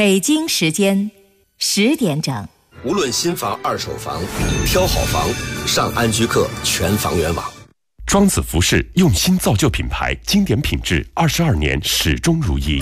北京时间10点整。 无论新房、二手房，挑好房，上安居客全房源网。 庄子服饰用心造就品牌，经典品质22年始终如一。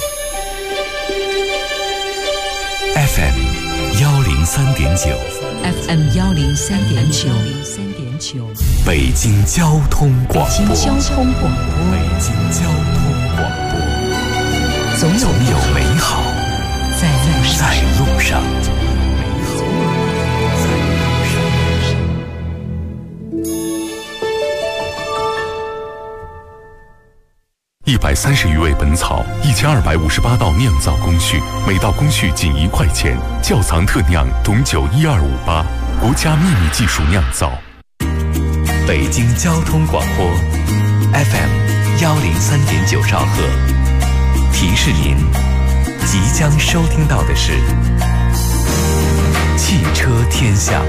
FM 103.9 FM 103.9 北京交通广播。 北京交通广播。 北京交通广播。总有美好在路上。130余味本草，1258道酿造工序，每道工序仅1块钱。窖藏特酿董酒12588，国家秘密技术酿造。北京交通广播 FM 103.9兆赫，提示您即将收听到的是汽车天下。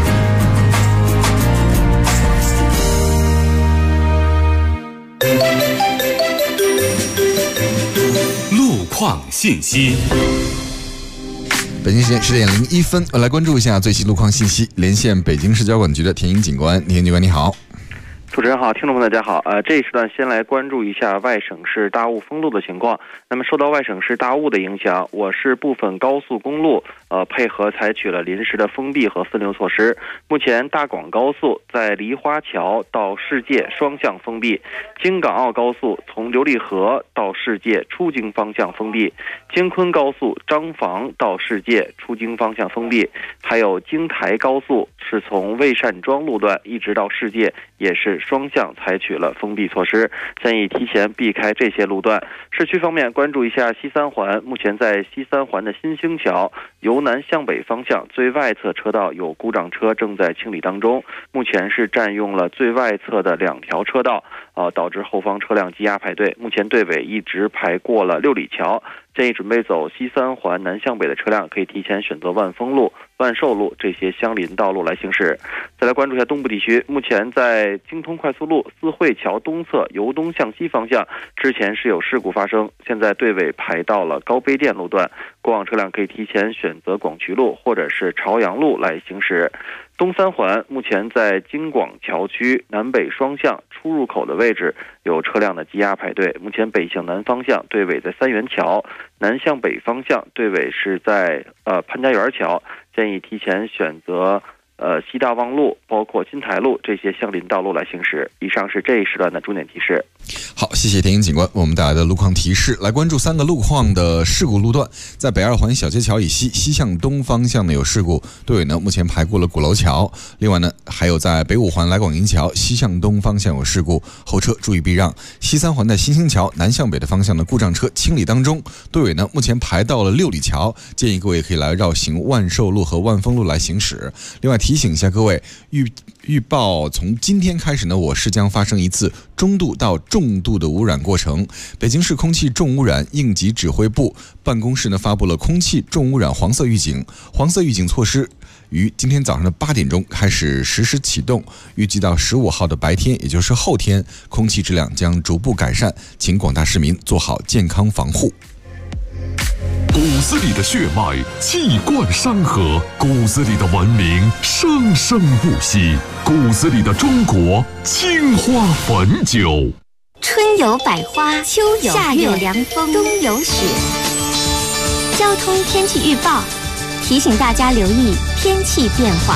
路况信息。 北京时间10点01分，来关注一下最新路况信息。连线北京市交管局的田英警官，田英警官你好。 主持人好，听众朋友大家好。这一时段先来关注一下外省市大雾封路的情况。那么受到外省市大雾的影响，我市部分高速公路配合采取了临时的封闭和分流措施。目前大广高速在梨花桥到世界双向封闭，京港澳高速从琉璃河到世界出京方向封闭，京昆高速张坊到世界出京方向封闭，还有京台高速是从魏善庄路段一直到世界也是双向采取了封闭措施，建议提前避开这些路段。市区方面，关注一下西三环，目前在西三环的新兴桥由南向北方向最外侧车道有故障车正在清理当中，目前是占用了最外侧的2条车道，导致后方车辆积压排队，目前队尾一直排过了6里桥。建议准备走西三环南向北的车辆可以提前选择万丰路、万寿路这些相邻道路来行驶。再来关注一下东部地区，目前在京通快速路四惠桥东侧由东向西方向之前是有事故发生，现在队尾排到了高碑店路段，过往车辆可以提前选择广渠路或者是朝阳路来行驶。东三环目前在京广桥区南北双向出入口的位置有车辆的积压排队，目前北向南方向队尾在三元桥，南向北方向队尾是在潘家园桥，建议提前选择西大望路包括金台路这些相邻道路来行驶。以上是这一时段的重点提示。 好，谢谢田英警官为我们带来的路况提示。来关注3个路况的事故路段。在北2环小街桥以西向东方向呢有事故，队尾呢目前排过了鼓楼桥。另外呢还有在北5环来广营桥西向东方向有事故，后车注意避让。西3环的新兴桥南向北的方向的故障车清理当中，队尾呢目前排到了6里桥，建议各位可以来绕行万寿路和万丰路来行驶。另外提醒一下各位，预报从今天开始呢，我市将发生一次中度到重度的污染过程。北京市空气重污染应急指挥部办公室呢发布了空气重污染黄色预警，黄色预警措施于今天早上的8点钟开始实施启动，预计到15号的白天，也就是后天，空气质量将逐步改善，请广大市民做好健康防护。 骨子里的血脉气贯山河，骨子里的文明生生不息，骨子里的中国青花汾酒。 春有百花，秋有夏有凉风，冬有雪。交通天气预报提醒大家留意天气变化。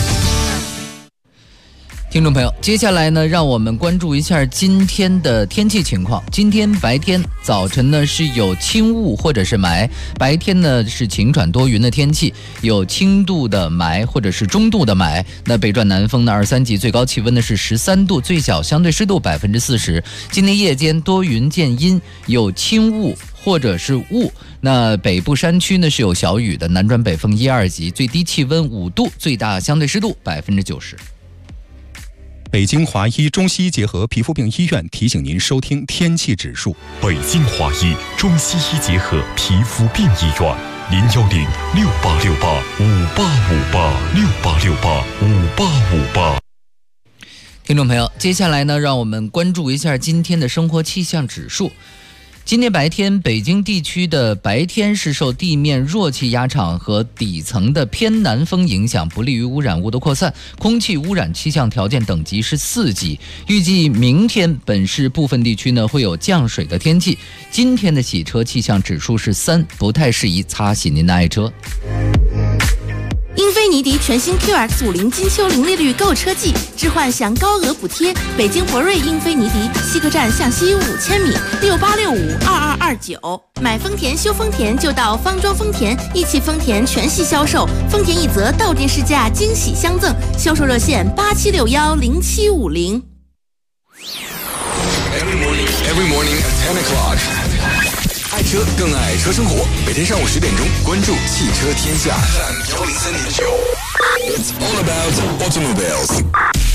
听众朋友，接下来呢，让我们关注一下今天的天气情况。今天白天早晨呢是有轻雾或者是霾，白天呢是晴转多云的天气，有轻度的霾或者是中度的霾。那北转南风呢2、3级，最高气温呢是13度，最小相对湿度40%。今天夜间多云见阴，有轻雾或者是雾。那北部山区呢是有小雨的，南转北风1、2级，最低气温5度，最大相对湿度90%。 北京华医中西医结合皮肤病医院提醒您收听天气指数。 北京华医中西医结合皮肤病医院，010-6868-5858，6868-5858。 听众朋友，接下来呢，让我们关注一下今天的生活气象指数。 今天白天，北京地区的白天是受地面弱气压场和底层的偏南风影响，不利于污染物的扩散，空气污染气象条件等级是4级。预计明天本市部分地区呢会有降水的天气。今天的洗车气象指数是3，不太适宜擦洗您的爱车。 英菲尼迪全新 QX50金秋零利率购车季，置换享高额补贴。北京博瑞英菲尼迪西客站向西5000米，68652229。买丰田修丰田就到方庄丰田，一汽丰田全系销售，丰田一泽到店试驾惊喜相赠，销售热线87610750。 Every morning at 10 o'clock。爱车更爱车生活，每天上午10点钟，关注汽车天下。It's all about automobiles。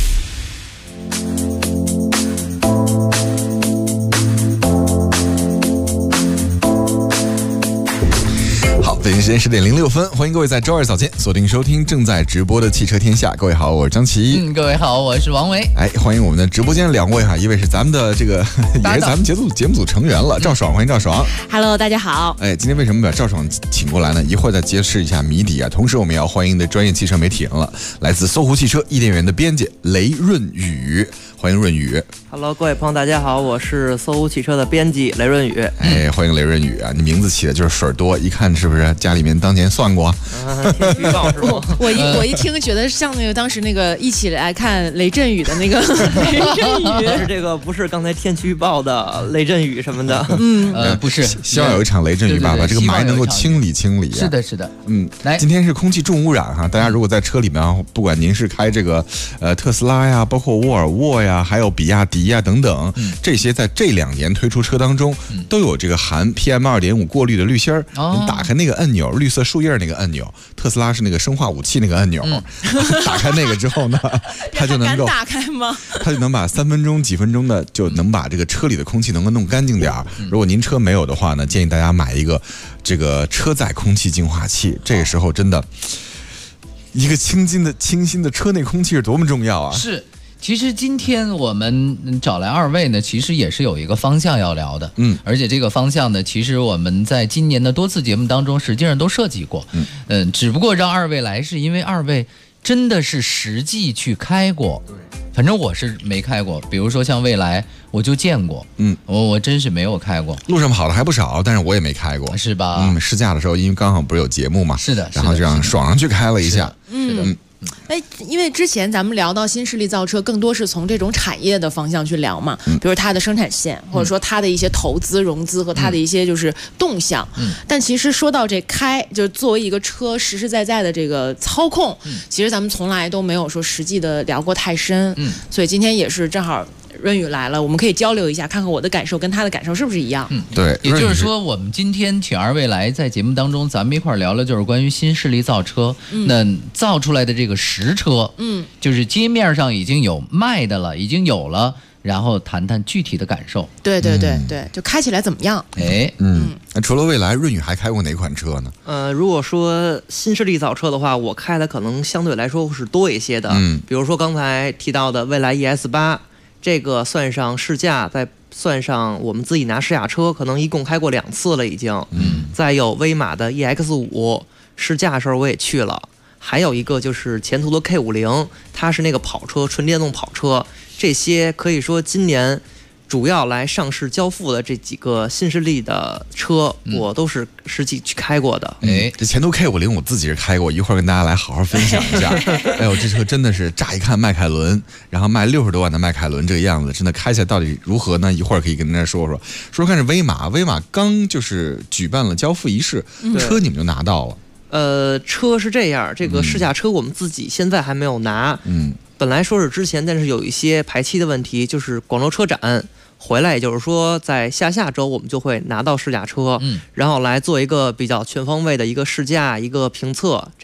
好，北京时间10点06分，欢迎各位在周二早间锁定收听正在直播的汽车天下。各位好，我是张琪。 各位好，我是王维。 哎，欢迎我们的直播间2位哈，一位是咱们的这个也是咱们节目组成员了，赵爽，欢迎赵爽。 Hello， 大家好。 哎，今天为什么把赵爽请过来呢？一会儿再揭示一下谜底啊。同时，我们也要欢迎的专业汽车媒体人了，来自搜狐汽车伊甸园的编辑雷润宇，欢迎润宇。 Hello， 各位朋友，大家好，我是搜狐汽车的编辑雷润宇。 哎，欢迎雷润宇啊！你名字起的就是水多，一看是不是家里面当年算过？ 天气预报是吗？ 我一听觉得像那个当时那个一起来看雷阵雨的那个雷阵雨， 但是这个不是刚才天气预报的雷阵雨什么的。 不是， 希望有一场雷阵雨吧，把这个霾能够清理清理。 是的，是的。 来，今天是空气重污染哈，大家如果在车里面，不管您是开这个特斯拉呀，包括沃尔沃呀，还有比亚迪呀等等，这些在这2年推出车当中都有这个含 PM2.5 过滤的滤芯儿。您打开那个按钮，绿色树叶那个按钮，特斯拉是那个生化武器那个按钮，打开那个之后呢，它就能够打开吗？ 它就能把3分钟、几分钟的就能把这个车里的空气能够弄干净点儿。如果您车没有的话呢，建议大家买一个这个车载空气净化器。这个时候真的，一个清新的车内空气是多么重要啊！ 是。其实今天我们找来2位呢，其实也是有一个方向要聊的，而且这个方向呢，其实我们在今年的多次节目当中，实际上都涉及过，只不过让2位来，是因为2位真的是实际去开过，反正我是没开过，比如说像蔚来，我就见过，我真是没有开过， 路上跑的还不少，但是我也没开过， 是吧？ 试驾的时候，因为刚好不是有节目嘛， 是的， 然后就让爽上去开了一下， 是的。 哎，因为之前咱们聊到新势力造车，更多是从这种产业的方向去聊嘛，比如它的生产线，或者说它的一些投资融资和它的一些就是动向。但其实说到这就是作为一个车实实在在的这个操控，其实咱们从来都没有说实际的聊过太深。所以今天也是正好润宇来了，我们可以交流一下，看看我的感受跟他的感受是不是一样。 对， 也就是说，我们今天请2位来在节目当中，咱们一块聊聊就是关于新势力造车，那造出来的这个实车，就是街面上已经有卖的了，已经有了，然后谈谈具体的感受。 对，就开起来怎么样？ 那除了蔚来，润宇还开过哪款车呢？ 如果说新势力造车的话，我开的可能相对来说是多一些的。比如说刚才提到的蔚来 ES8。这个算上试驾，再算上我们自己拿试驾车，可能一共开过2次了已经。再有威马的 EX5，试驾的时候我也去了。还有一个就是前途的 K50，它是那个跑车，纯电动跑车。这些可以说今年主要来上市交付的这几个新势力的车，我都是实际去开过的。 这前途 K50我自己是开过，一会儿跟大家来好好分享一下。哎呦，这车真的是乍一看迈凯伦，然后卖60多万的迈凯伦这个样子，真的开起来到底如何呢？一会儿可以跟大家说说看是威马刚就是举办了交付仪式，车你们就拿到了。 车是这样，这个试驾车我们自己现在还没有拿。本来说是之前，但是有一些排期的问题，就是广州车展回来，也就是说在下周我们就会拿到试驾车，然后来做一个比较全方位的一个试驾、一个评测，这样。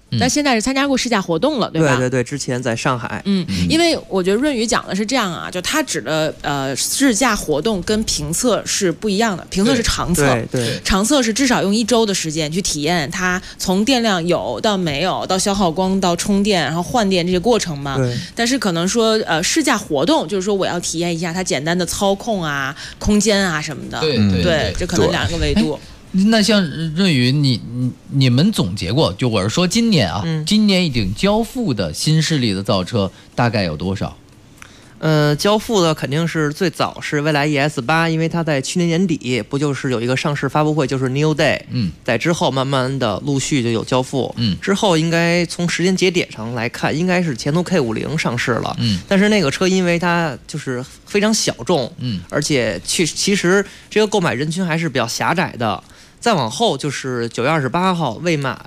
但现在是参加过试驾活动了，对吧？ 对，之前在上海。 因为我觉得润宇讲的是这样啊，就他指的试驾活动跟评测是不一样的，评测是长测， 对， 长测是至少用1周的时间去体验它从电量有到没有，到消耗光到充电，然后换电这些过程嘛。 对。 但是可能说试驾活动就是说我要体验一下它简单的操控啊、空间啊什么的。对，这可能2个维度。 那像润宇，你们总结过，就我是说今年啊，今年已经交付的新势力的造车大概有多少？ 交付的肯定是最早是蔚来 ES8，因为它在去年年底不就是有一个上市发布会，就是 New Day，在之后慢慢的陆续就有交付，之后应该从时间节点上来看，应该是前途 K50 上市了，但是那个车因为它就是非常小众，而且其实这个购买人群还是比较狭窄的。再往后就是9月28号威马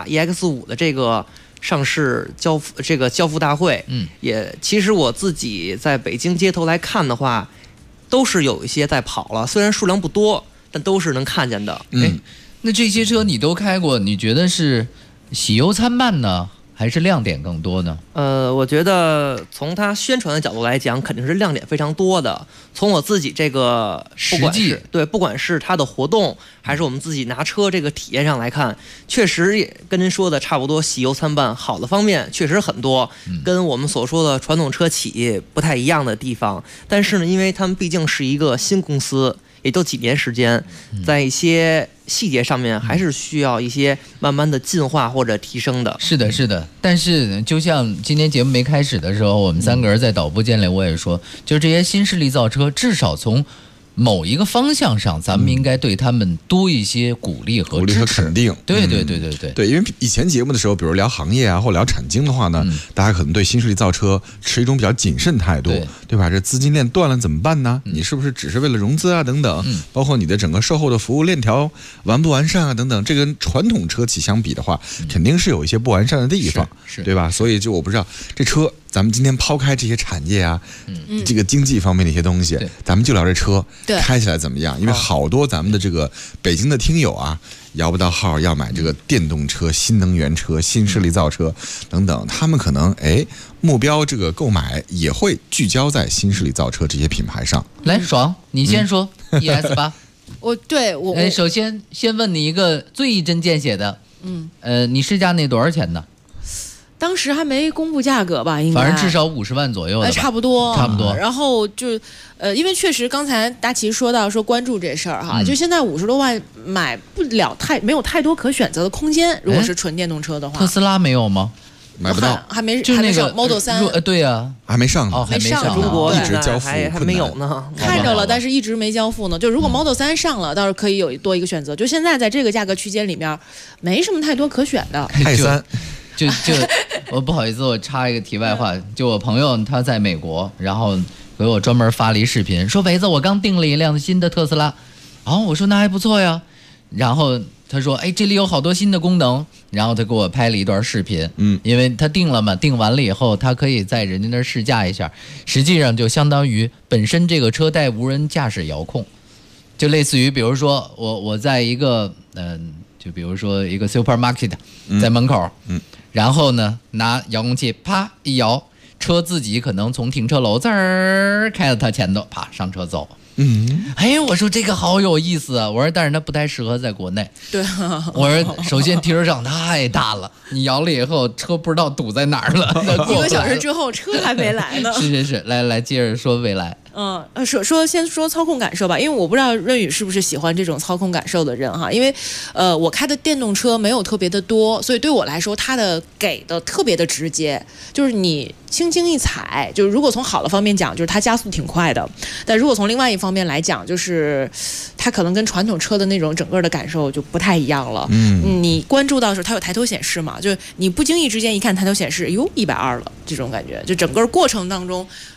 EX5 的这个上市交付大会，也其实我自己在北京街头来看的话，都是有一些在跑了，虽然数量不多，但都是能看见的。 那这些车你都开过，你觉得是喜忧参半呢，还是亮点更多呢？ 我觉得从它宣传的角度来讲，肯定是亮点非常多的。从我自己这个不管是它的活动，还是我们自己拿车这个体验上来看，确实也跟您说的差不多，喜忧参半。好的方面确实很多，跟我们所说的传统车企不太一样的地方。但是呢，因为他们毕竟是一个新公司，也就几年时间，在一些细节上面还是需要一些慢慢的进化或者提升的。 是的。但是就像今天节目没开始的时候，我们3个人在导播间里我也说，就这些新势力造车，至少从某一个方向上，咱们应该对他们多一些鼓励和肯定。 对， 因为以前节目的时候，比如聊行业啊，或聊产经的话呢，大家可能对新势力造车持一种比较谨慎态度，对吧？这资金链断了怎么办呢？你是不是只是为了融资啊？等等，包括你的整个售后的服务链条完不完善啊？等等，这跟传统车企相比的话，肯定是有一些不完善的地方，对吧？所以就我不知道这车。咱们今天抛开这些产业啊，这个经济方面的一些东西，咱们就聊这车开起来怎么样？因为好多咱们的这个北京的听友啊，摇不到号要买这个电动车、新能源车、新势力造车等等，他们可能目标这个购买也会聚焦在新势力造车这些品牌上。 来，爽，你先说 ES8。 我首先问你一个最一针见血的，你试驾那多少钱呢？ 当时还没公布价格吧，应该反正至少50万左右的吧， 差不多。然后就因为确实刚才大齐说到关注这事儿哈，就现在50多万买不了没有太多可选择的空间。如果是纯电动车的话， 特斯拉没有吗？ 买不到， 还没上 Model 3。 对呀， 还没上还没上， 中国一直交付还没有呢， 看着了，但是一直没交付呢。就如果 Model 3上了，倒是可以有多一个选择。就现在在这个价格区间里面，没什么太多可选的。 i3。 就我不好意思，我插一个题外话，就我朋友他在美国，然后给我专门发了一视频，说伟子，我刚订了一辆新的特斯拉，我说那还不错呀，然后他说这里有好多新的功能，然后他给我拍了一段视频，因为他订了嘛，订完了以后他可以在人家那儿试驾一下，实际上就相当于本身这个车带无人驾驶遥控，就类似于比如说我在一个就比如说一个 supermarket 在门口，然后呢拿遥控器啪一摇，车自己可能从停车楼滋儿开到他前头，啪上车走。我说这个好有意思啊！我说但是它不太适合在国内。 对啊， 我说首先停车场太大了，你摇了以后车不知道堵在哪儿了。 1个小时之后车还没来呢。 是，来接着说蔚来。 先说操控感受吧，因为我不知道润宇是不是喜欢这种操控感受的人哈，因为我开的电动车没有特别的多，所以对我来说它的给的特别的直接，就是你轻轻一踩，就是如果从好的方面讲，就是它加速挺快的，但如果从另外一方面来讲，就是它可能跟传统车的那种整个的感受就不太一样了。你关注到的时候它有抬头显示嘛，就是你不经意之间一看抬头显示，哟120了，这种感觉，就整个过程当中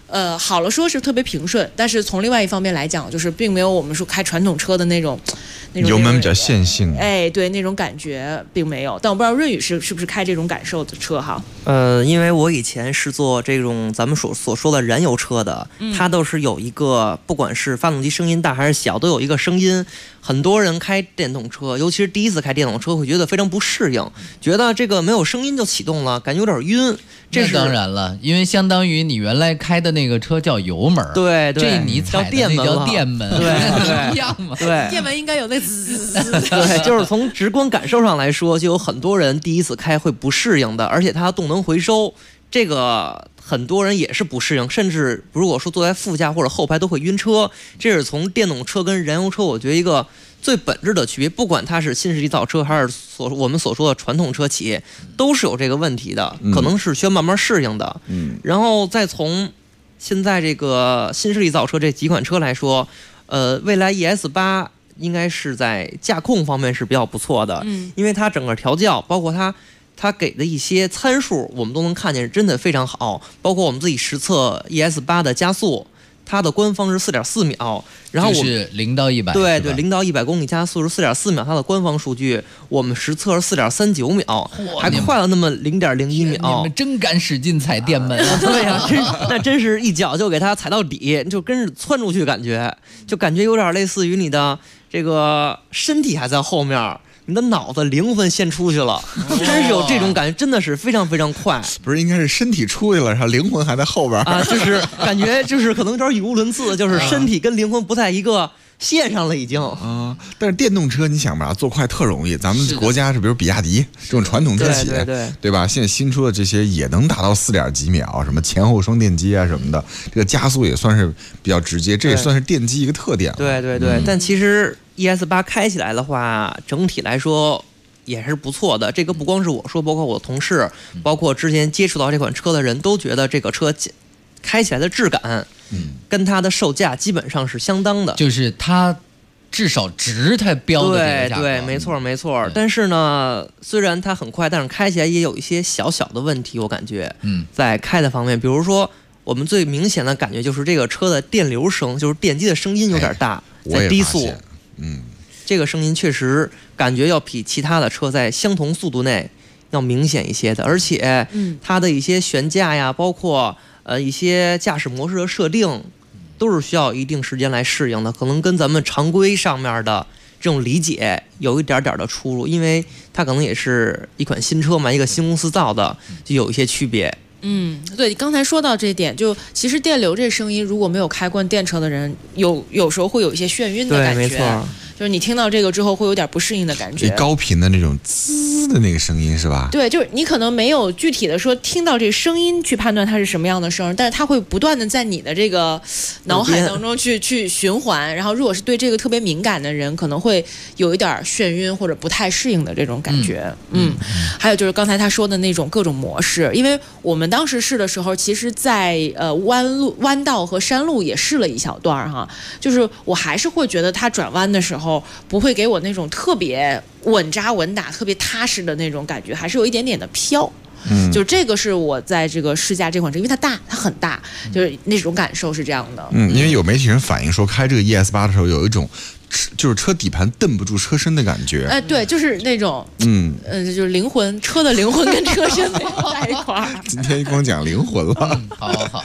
好了说是特别平顺，但是从另外一方面来讲，就是并没有我们说开传统车的那种油门比较线性。 哎，对，那种感觉并没有。但我不知道润宇是不是开这种感受的车哈？ 因为我以前是做这种咱们所说的燃油车的，它都是有一个，不管是发动机声音大还是小，都有一个声音。很多人开电动车，尤其是第一次开电动车，会觉得非常不适应，觉得这个没有声音就启动了，感觉有点晕。这是当然了，因为相当于你原来开的那个车叫油门， 对， 这你踩的那叫电门， 对， 一样嘛。 对， 电门应该有那滋。 对，就是从直观感受上来说，就有很多人第一次开会不适应的，而且它动能回收，这个很多人也是不适应，甚至如果说坐在副驾或者后排都会晕车。这是从电动车跟燃油车，我觉得一个最本质的区别。不管它是新势力造车还是我们所说的传统车企，都是有这个问题的，可能是需要慢慢适应的。然后再从现在这个新势力造车这几款车来说，蔚来 ES8应该是在驾控方面是比较不错的，因为它整个调教，包括它给的一些参数，我们都能看见，真的非常好。包括我们自己实测 ES8的加速，它的官方是4.4秒，然后就是0到100， 对0到100公里加速是4.4秒，它的官方数据我们实测是4.39秒，还快了那么0.01秒。 你们真敢使劲踩电门啊！ 对呀，那真是一脚就给它踩到底，就跟着窜出去，感觉有点类似于你的这个身体还在后面，你的脑子灵魂先出去了，真是有这种感觉，真的是非常非常快。 不是，应该是身体出去了，然后灵魂还在后边啊，就是感觉就是可能有点语无伦次，就是身体跟灵魂不在一个线上了已经啊。但是电动车你想吧，做快特容易，咱们国家是比如比亚迪这种传统车企，对吧？现在新出的这些也能达到4几秒，什么前后双电机啊什么的，这个加速也算是比较直接，这也算是电机一个特点了。 对，但其实ES8开起来的话，整体来说也是不错的。这个不光是我说，包括我的同事，包括之前接触到这款车的人都觉得这个车开起来的质感，跟它的售价基本上是相当的， 就是它至少值它标的这个价格。 对，没错。但是呢，虽然它很快，但是开起来也有一些小小的问题，我感觉，在开的方面，比如说我们最明显的感觉就是这个车的电流声，就是电机的声音有点大，在低速。这个声音确实感觉要比其他的车在相同速度内要明显一些的，而且它的一些悬架呀，包括一些驾驶模式的设定，都是需要一定时间来适应的，可能跟咱们常规上面的这种理解有一点点的出入，因为它可能也是一款新车嘛，一个新公司造的，就有一些区别。 对，刚才说到这点，就其实电流这声音，如果没有开惯电车的人，有时候会有一些眩晕的感觉。 对，没错。 就是你听到这个之后会有点不适应的感觉， 高频的那种滋的那个声音是吧？ 对，就是你可能没有具体的说听到这声音去判断它是什么样的声，但是它会不断的在你的这个脑海当中去循环，然后如果是对这个特别敏感的人，可能会有一点眩晕或者不太适应的这种感觉。还有就是刚才他说的那种各种模式，因为我们当时试的时候，其实在弯道和山路也试了一小段哈，就是我还是会觉得它转弯的时候不会给我那种特别稳扎稳打、特别踏实的那种感觉，还是有一点点的飘。就这个是我在这个试驾这款车，因为它很大，就是那种感受是这样的。 因为有媒体人反映说，开这个 ES8的时候有一种就是车底盘蹬不住车身的感觉。 对，就是那种就是灵魂，车的灵魂跟车身在一块儿。 今天光讲灵魂了。 好，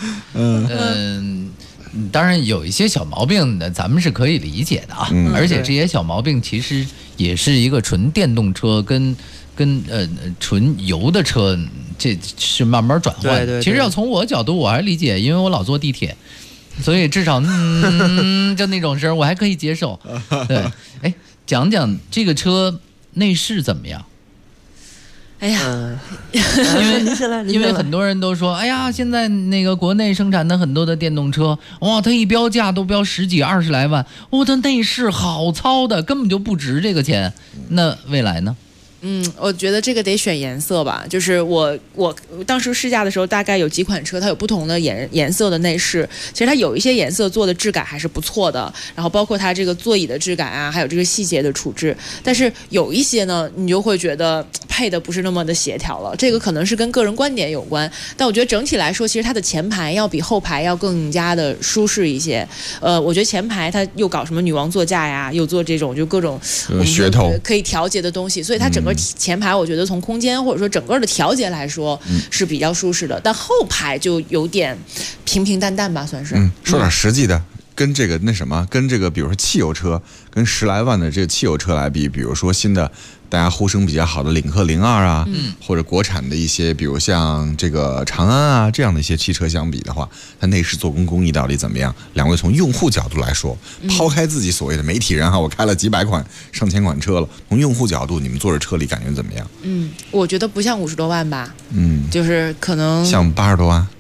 当然有一些小毛病的，咱们是可以理解的啊。而且这些小毛病其实也是一个纯电动车跟纯油的车，这是慢慢转换。 对， 其实要从我角度，我还理解，因为我老坐地铁，所以至少就那种声我还可以接受。对，讲讲这个车内饰怎么样？ 哎呀， 因为很多人都说，哎呀，现在那个国内生产的很多的电动车，哇，它一标价都标10几20来万，它内饰好糙的，根本就不值这个钱。那蔚来呢？ 我觉得这个得选颜色吧，就是我当时试驾的时候，大概有几款车它有不同的颜色的内饰，其实它有一些颜色做的质感还是不错的，然后包括它这个座椅的质感啊，还有这个细节的处置，但是有一些呢，你就会觉得配的不是那么的协调了，这个可能是跟个人观点有关，但我觉得整体来说，其实它的前排要比后排要更加的舒适一些。我觉得前排它又搞什么女王座驾呀，又做这种就各种噱头可以调节的东西，所以它整个前排我觉得从空间或者说整个的调节来说是比较舒适的，但后排就有点平平淡淡吧，算是。 说点实际的，跟这个跟这个比如说汽油车，跟10来万的这个汽油车来比，比如说新的大家呼声比较好的领克02啊，或者国产的一些，比如像这个长安啊这样的一些汽车相比的话，它内饰做工工艺到底怎么样？两位从用户角度来说，抛开自己所谓的媒体人哈，我开了几百款、上千款车了，从用户角度，你们坐着车里感觉怎么样？ 我觉得不像50多万吧，就是可能像80多万。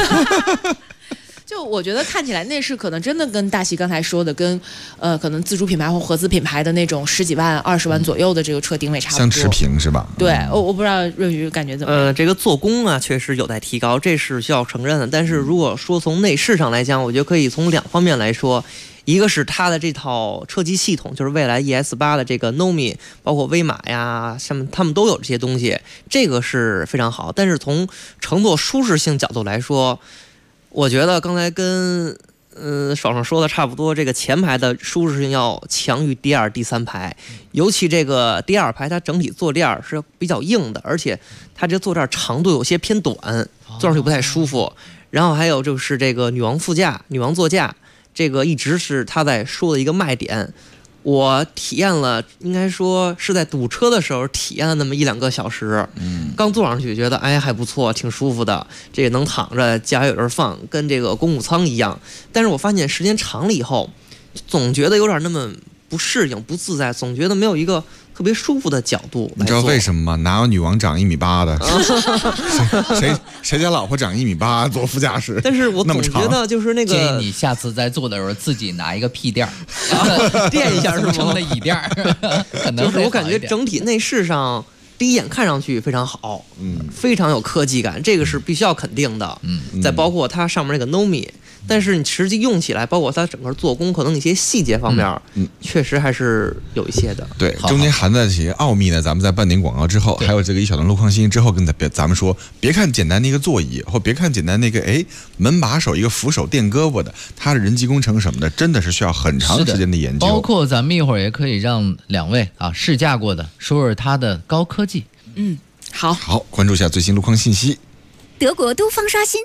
就我觉得看起来内饰可能真的跟大齐刚才说的，跟可能自主品牌或合资品牌的那种10几万、20万左右的这个车定位差不多， 相持平是吧？ 对，我不知道润宇感觉怎么样？ 这个做工啊，确实有待提高，这是需要承认的。但是如果说从内饰上来讲，我觉得可以从2方面来说。一个是它的这套车机系统，就是蔚来 ES8 的这个 Nomi， 包括威马呀，他们都有这些东西，这个是非常好。但是从乘坐舒适性角度来说，我觉得刚才跟爽爽说的差不多，这个前排的舒适性要强于第2、第3排，尤其这个第2排它整体坐垫是比较硬的，而且它这坐垫长度有些偏短，坐上去不太舒服。然后还有就是这个女王座驾。这个一直是他在说的一个卖点，我体验了，应该说是在堵车的时候体验了那么1-2个小时，刚坐上去觉得还不错，挺舒服的，这也能躺着，脚有地儿放，跟这个公务舱一样。但是我发现时间长了以后，总觉得有点那么不适应、不自在，总觉得没有一个特别舒服的角度。 你知道为什么吗？哪有女王长1.8米的？谁家老婆长1.8米坐副驾驶？ 但是我总觉得就是那个， 建议你下次在坐的时候自己拿一个屁垫儿， 垫一下是吗？ 成的椅垫儿，可能就是我感觉整体内饰上。第一眼看上去非常好，非常有科技感，这个是必须要肯定的。再包括它上面那个 Nomi， 但是你实际用起来，包括它整个做工，可能一些细节方面，确实还是有一些的。 对，中间含在这些奥秘呢，咱们在半点广告之后，还有这个一小段路况信息之后，跟咱们说，别看简单的一个座椅，或别看简单那个门把手一个扶手垫胳膊的，它的人机工程什么的，真的是需要很长时间的研究。 包括咱们一会儿也可以让2位试驾过的说说它的高科技。 好， 关注一下最新路况信息。 德国都方刷新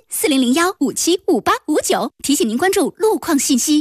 4001575859，提醒您关注路况信息。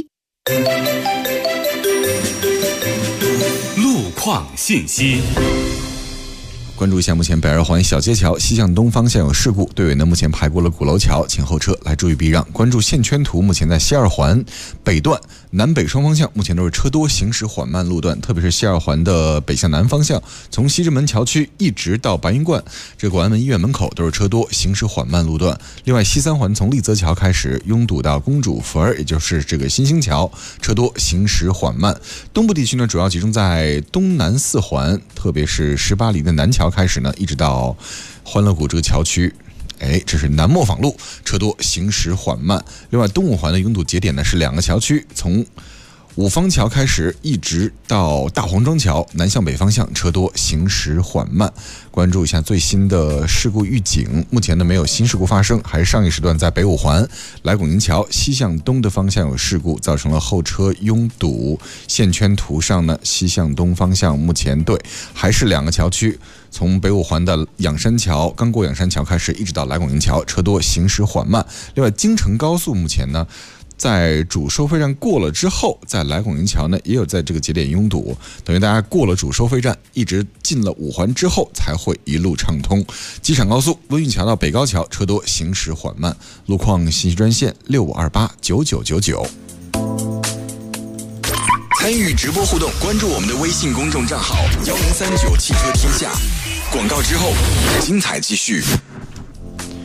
路况信息。 关注一下，目前北二环小街桥西向东方向有事故，队员呢目前排过了鼓楼桥，请后车来注意避让。关注线圈图，目前在西二环北段南北双方向目前都是车多，行驶缓慢路段，特别是西二环的北向南方向，从西直门桥区一直到白云观这个广安门医院门口都是车多，行驶缓慢路段。另外，西3环从立泽桥开始拥堵到公主坟儿，也就是这个新兴桥，车多，行驶缓慢。东部地区呢主要集中在东南4环，特别是18里的南桥开始呢，一直到欢乐谷这个桥区，这是南磨坊路，车多，行驶缓慢。另外，东5环的拥堵节点呢是2个桥区，从五方桥开始一直到大黄庄桥，南向北方向车多，行驶缓慢。关注一下最新的事故预警，目前呢没有新事故发生，还是上一时段在北5环来拱营桥西向东的方向有事故，造成了后车拥堵。线圈图上呢，西向东方向目前还是2个桥区，从北5环的仰山桥刚过仰山桥开始，一直到来拱营桥，车多，行驶缓慢。另外，京承高速目前呢在主收费站过了之后，在来拱营桥呢也有在这个节点拥堵，等于大家过了主收费站，一直进了5环之后才会一路畅通。机场高速温榆桥到北高桥车多，行驶缓慢。路况信息专线65289999。 参与直播互动，关注我们的微信公众账号1039汽车天下。广告之后，精彩继续。 好，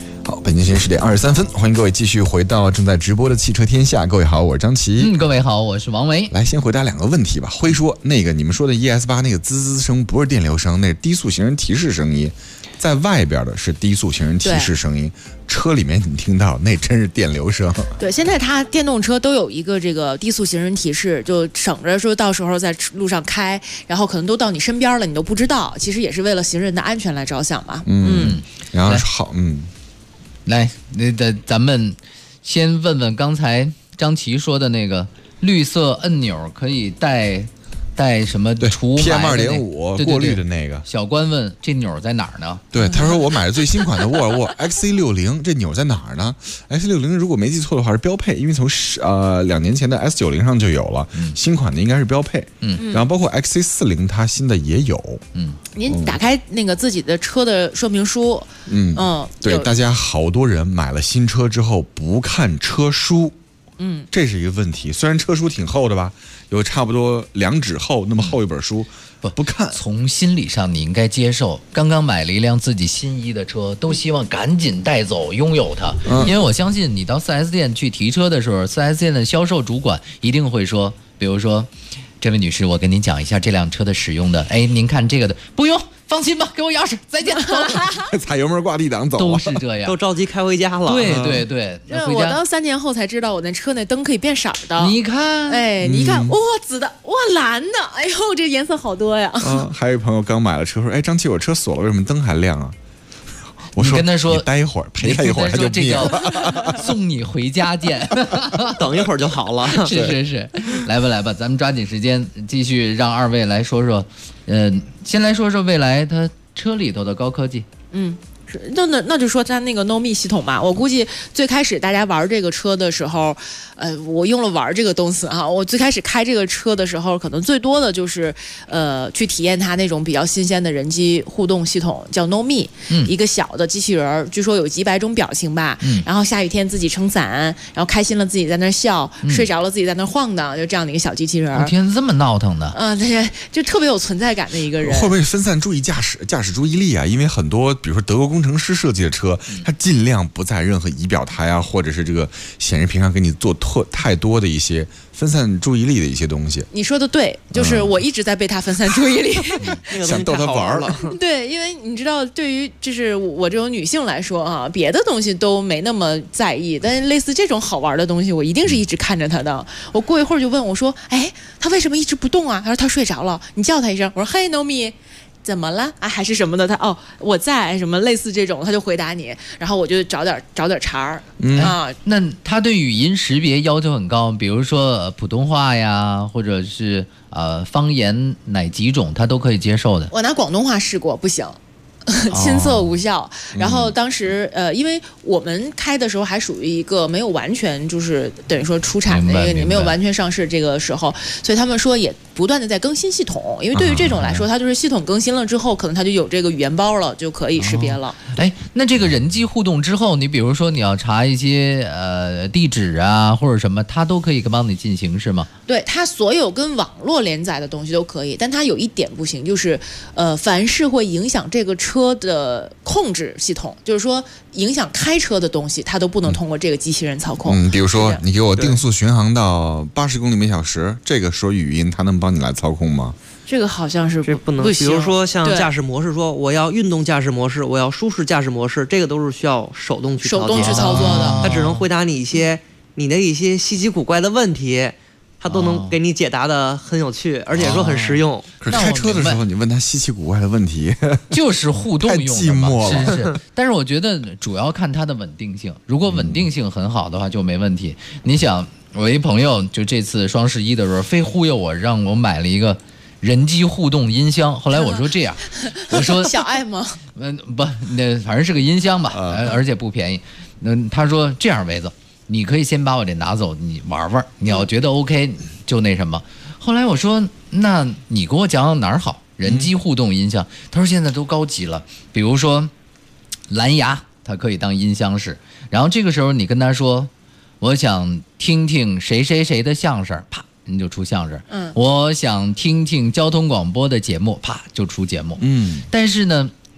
北京时间10点23分，欢迎各位继续回到正在直播的汽车天下。各位好，我是张琪。 各位好，我是王维。 来，先回答2个问题吧。辉说，那个你们说的 ES8 那个滋滋声不是电流声，那是低速行人提示声音，在外边的是低速行人提示声音，车里面你听到那真是电流声。 对，现在它电动车都有一个这个低速行人提示，就省着说到时候在路上开，然后可能都到你身边了，你都不知道。其实也是为了行人的安全来着想嘛。 然后好， 来，咱们先问问刚才张琪说的那个绿色按钮可以带什么除霾的 PM2.5过滤的那个。 小关问这钮在哪儿呢？ 对，他说我买的最新款的沃尔沃 XC60，这钮在哪儿呢 ？XC60 如果没记错的话是标配，因为从2年前的 S90 上就有了，新款的应该是标配。然后包括 XC40 它新的也有。 您打开那个自己的车的说明书。 对，大家好多人买了新车之后不看车书。这是一个问题。虽然车书挺厚的吧，有差不多2指厚那么厚一本书，不看。 从心理上你应该接受，刚刚买了一辆自己心仪的车，都希望赶紧带走拥有它。因为我相信你到 4S 店去提车的时候， 4S 店的销售主管一定会说，比如说，这位女士，我跟您讲一下这辆车的使用的，您看这个的不用，放心吧，给我钥匙，再见。 踩油门挂地档走， 都是这样， 都着急开回家了。 对， 我到3年后才知道，我那车那灯可以变色的。 你看， 你一看，哇，紫的，哇，蓝的，哎呦，这颜色好多呀。 还有朋友刚买了车，说，张琪，我车锁了，为什么灯还亮啊？我说， 你跟他说， 你待一会儿，陪他一会儿，他就灭了。 送你回家见， 等一会儿就好了。 是，来吧，咱们抓紧时间，继续让2位来说说。先来说说蔚来它车里头的高科技。 那就说它那个 NoMe 系统吧。我估计最开始大家玩这个车的时候，我用了玩这个动词啊。我最开始开这个车的时候，可能最多的就是去体验它那种比较新鲜的人机互动系统，叫 NoMe，一个小的机器人，据说有几百种表情吧。然后下雨天自己撑伞，然后开心了自己在那笑，睡着了自己在那晃荡，就这样的一个小机器人。 我天，这么闹腾的。 对，就特别有存在感的一个人。 会不会分散驾驶注意力啊？因为很多，比如说德国工程师设计的车，它尽量不在任何仪表台啊，或者是这个显示屏上给你做太多的一些分散注意力的一些东西。 你说的对，就是我一直在被它分散注意力， 想逗它玩了。 对，因为你知道，对于就是我这种女性来说啊，别的东西都没那么在意，但是类似这种好玩的东西，我一定是一直看着它的。我过一会儿就问我说：“它为什么一直不动啊？”他说：“它睡着了。”你叫它一声，我说：“嘿 ，NoMe。”怎么了啊？还是什么的？他我在什么类似这种，他就回答你，然后我就找点茬儿那他对语音识别要求很高，比如说普通话呀，或者是方言哪几种，他都可以接受的。 我拿广东话试过，不行。亲测无效。然后当时因为我们开的时候还属于一个没有完全就是等于说出产的一个，你没有完全上市这个时候，所以他们说也不断的在更新系统。因为对于这种来说，它就是系统更新了之后，可能它就有这个语言包了，就可以识别了。 那这个人机互动之后，你比如说你要查一些地址啊或者什么，它都可以帮你进行是吗？ 对，它所有跟网络连载的东西都可以，但它有一点不行，就是凡是会影响这个车的控制系统，就是说影响开车的东西，它都不能通过这个机器人操控。 比如说你给我定速巡航到80公里每小时，这个说语音，它能帮你来操控吗？ 这个好像是不能。比如说像驾驶模式，说我要运动驾驶模式，我要舒适驾驶模式，这个都是需要手动去操作的。它只能回答你你的一些稀奇古怪的问题。他都能给你解答的很有趣，而且说很实用。 可是开车的时候，你问他稀奇古怪的问题， 就是互动用的嘛， 太寂寞了。 是。但是我觉得主要看它的稳定性，如果稳定性很好的话就没问题。你想，我一朋友就这次双11的时候，非忽悠我，让我买了一个人机互动音箱。后来我说这样，我说小爱吗？ 不，反正是个音箱吧，而且不便宜。他说这样，维子。你可以先把我这拿走，你玩玩，你要觉得 OK 就那什么。后来我说，那你给我讲讲哪儿好？人机互动音箱。他说现在都高级了，比如说蓝牙，它可以当音箱使。然后这个时候你跟他说，我想听听谁谁谁的相声，啪，你就出相声。我想听听交通广播的节目，啪就出节目。但是呢，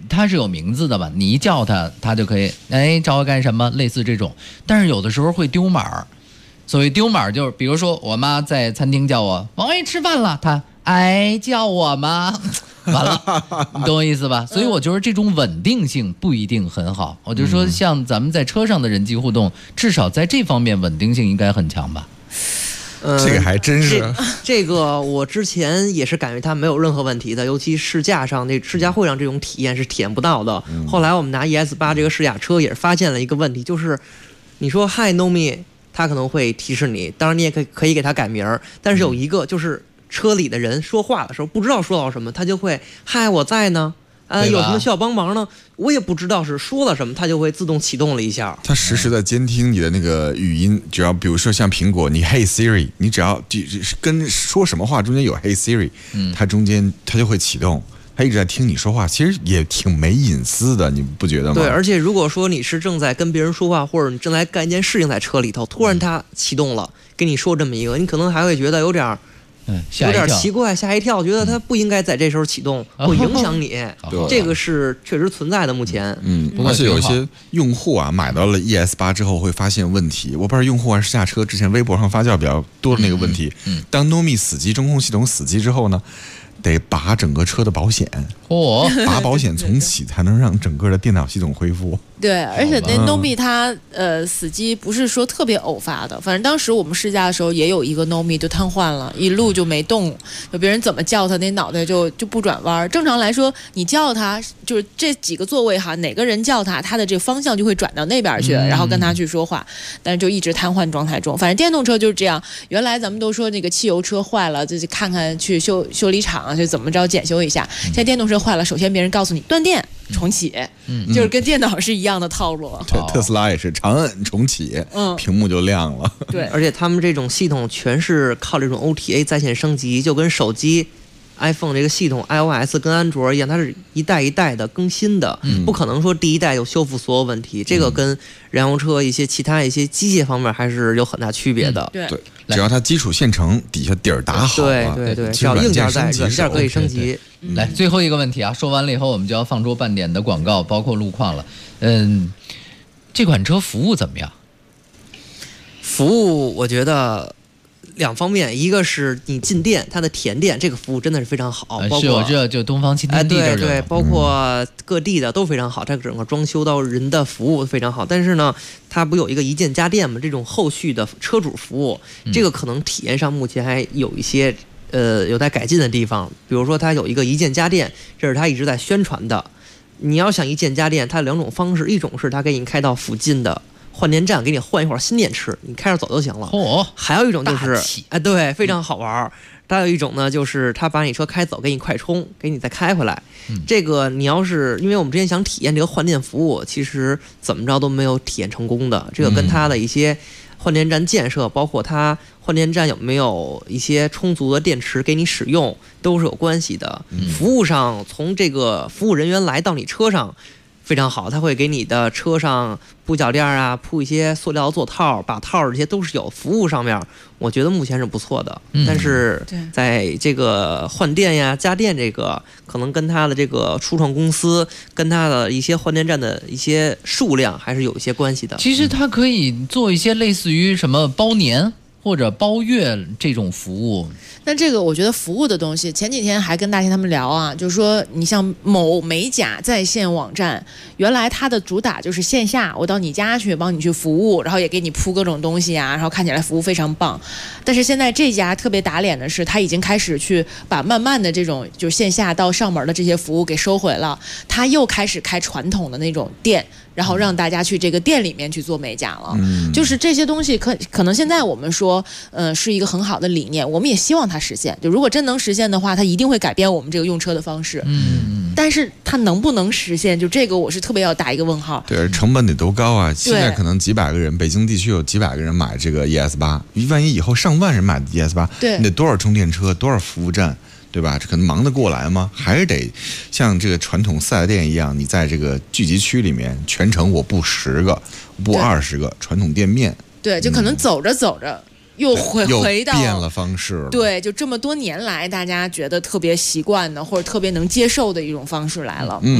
它是有名字的嘛，你一叫它，它就可以找我干什么，类似这种。但是有的时候会丢码，所谓丢码就是，比如说我妈在餐厅叫我王威吃饭了，她叫我吗？完了，你懂我意思吧？所以我觉得这种稳定性不一定很好。我就说，像咱们在车上的人际互动，至少在这方面稳定性应该很强吧。 这个还真是。 这个我之前也是感觉它没有任何问题的，尤其试驾上试驾会上这种体验是体验不到的。后来我们拿 ES8 这个试驾车也是发现了一个问题，就是你说 Hi Nomi， 它可能会提示你，当然你也可以给它改名，但是有一个就是车里的人说话的时候不知道说到什么，他就会嗨我在呢，有什么需要帮忙呢？我也不知道是说了什么，它就会自动启动了一下。 它实时的监听你的那个语音，只要比如说像苹果，你 Hey Siri， 你只要跟说什么话中间有 Hey Siri， 它中间它就会启动。他一直在听你说话，其实也挺没隐私的，你不觉得吗？ 对，而且如果说你是正在跟别人说话，或者你正在干一件事情在车里头，突然它启动了，跟你说这么一个，你可能还会觉得有点奇怪，吓一跳，觉得它不应该在这时候启动，会影响你。这个是确实存在的，目前。 而且有一些用户啊，买到了 ES8 之后会发现问题。我不知道用户还是下车之前微博上发酵比较多的那个问题。当 Nomi 死机中控系统死机之后呢？得拔整个车的保险，拔保险重启才能让整个的电脑系统恢复。 对，而且那 Nomi 它死机不是说特别偶发的，反正当时我们试驾的时候也有一个 Nomi 就瘫痪了，一路就没动，就别人怎么叫他那脑袋就不转弯。正常来说，你叫他就是这几个座位哈，哪个人叫他，他的这个方向就会转到那边去，然后跟他去说话，但是就一直瘫痪状态中。反正电动车就是这样。原来咱们都说那个汽油车坏了，就看看去修理厂就怎么着检修一下。现在电动车坏了，首先别人告诉你断电重启，就是跟电脑是一样的套路。 对，特斯拉也是长按重启，屏幕就亮了。 对， 而且他们这种系统全是靠这种 OTA 在线升级，就跟手机 iPhone 这个系统 iOS 跟安卓一样，它是一代一代的更新的，不可能说第一代就修复所有问题。这个跟燃油车其他一些机械方面还是有很大区别的。 对， 只要它基础现成，底下底儿打好了， 对，只要硬件在，软件可以升级。 来，最后一个问题啊，说完了以后，我们就要放出半点的广告，包括路况了。这款车服务怎么样？ 服务我觉得两方面，一个是你进店，它的甜店这个服务真的是非常好，包括就东方新天地这对，包括各地的都非常好，它整个装修到人的服务非常好。但是呢，它不有一个一键家电吗？这种后续的车主服务，这个可能体验上目前还有一些有待改进的地方。比如说它有一个一键家电，这是它一直在宣传的。你要想一键家电，它有两种方式，一种是它给你开到附近的换电站，给你换一会儿新电池，你开着走就行了。还有一种就是对，非常好玩。还有一种呢，就是他把你车开走，给你快充，给你再开回来。这个你要是因为我们之前想体验这个换电服务，其实怎么着都没有体验成功的。这个跟他的一些换电站建设，包括它换电站有没有一些充足的电池给你使用，都是有关系的。服务上，从这个服务人员来到你车上非常好，他会给你的车上铺脚垫啊，铺一些塑料座套、把套，这些都是有。服务上面我觉得目前是不错的，但是在这个换电呀、家电这个，可能跟它的这个初创公司跟它的一些换电站的一些数量还是有一些关系的。 其实它可以做一些类似于什么包年或者包月这种服务。 那这个我觉得服务的东西，前几天还跟大天他们聊啊，就是说你像某美甲在线网站，原来它的主打就是线下，我到你家去帮你去服务，然后也给你铺各种东西啊，然后看起来服务非常棒。但是现在这家特别打脸的是，他已经开始去把慢慢的这种就是线下到上门的这些服务给收回了，他又开始开传统的那种店，然后让大家去这个店里面去做美甲了。就是这些东西可能现在我们说是一个很好的理念，我们也希望它实现。就如果真能实现的话，它一定会改变我们这个用车的方式。但是它能不能实现，就这个我是特别要打一个问号。 对，成本得多高啊！现在可能几百个人，北京地区有几百个人买这个 ES8， 万一以后上万人买 ES8， 你得多少充电车，多少服务站，对吧？这可能忙得过来吗？还是得像这个传统4S店一样，你在这个聚集区里面，全程我布10个，布20个传统店面。 对，就可能走着走着又回到变了方式了。 对，就这么多年来大家觉得特别习惯的或者特别能接受的一种方式来了。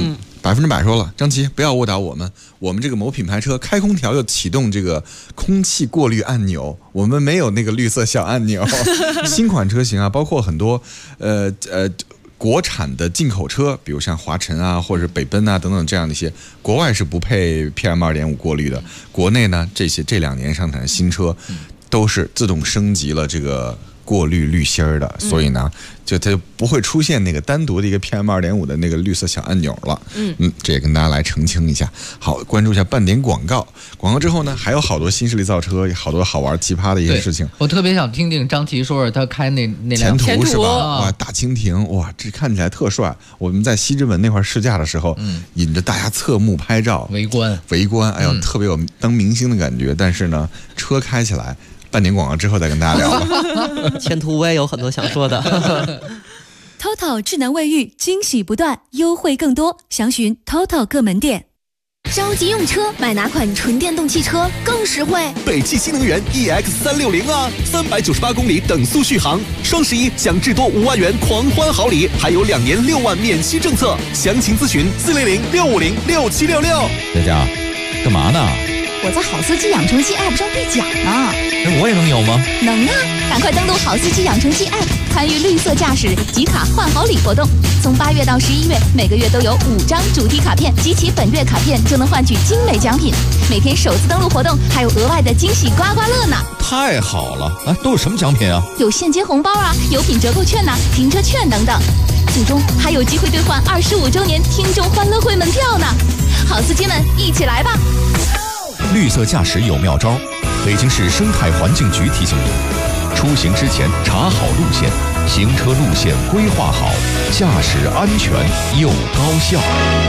100%说了，张琪不要误导我们这个某品牌车开空调要启动这个空气过滤按钮，我们没有那个绿色小按钮。新款车型啊，包括很多国产的进口车，比如像华晨啊，或者是北奔啊等等这样的一些，国外是不配 PM2.5 过滤的。国内呢，这2年上产的新车都是自动升级了这个过滤滤芯儿的，所以呢，它就不会出现那个单独的一个 PM2.5 的那个绿色小按钮了。这也跟大家来澄清一下。好，关注一下半点广告。广告之后呢，还有好多新势力造车，好多好玩奇葩的一些事情。 我特别想听听张琪说说他开那辆前途是吧？哇，大蜻蜓，哇，这看起来特帅。我们在西直门那块试驾的时候，引着大家侧目拍照、 围观， 哎呦，特别有当明星的感觉。但是呢，车开起来。半点广告之后再跟大家聊吧。 前途我也有很多想说的。 TOTO 智能卫浴惊喜不断，优惠更多，详询 TOTO 各门店。 着急用车，买哪款纯电动汽车更实惠？ 北汽新能源 EX360啊，398公里等速续航，双11享至多5万元狂欢好礼，还有2年6万免息政策，详情咨询400-650-6766。 佳佳，干嘛呢？ 我在好司机养成记 App 上兑奖呢。 那我也能有吗？ 能啊！赶快登录好司机养成记 App， 参与绿色驾驶集卡换好礼活动。从8月到11月，每个月都有5张主题卡片，集齐本月卡片就能换取精美奖品。每天首次登录活动还有额外的惊喜刮刮乐呢！ 太好了！都有什么奖品啊？ 有现金红包啊，有品折扣券呐，停车券等等。最终还有机会兑换25周年听众欢乐会门票呢！好司机们，一起来吧！ 绿色驾驶有妙招，北京市生态环境局提醒您：出行之前查好路线，行车路线规划好，驾驶安全又高效。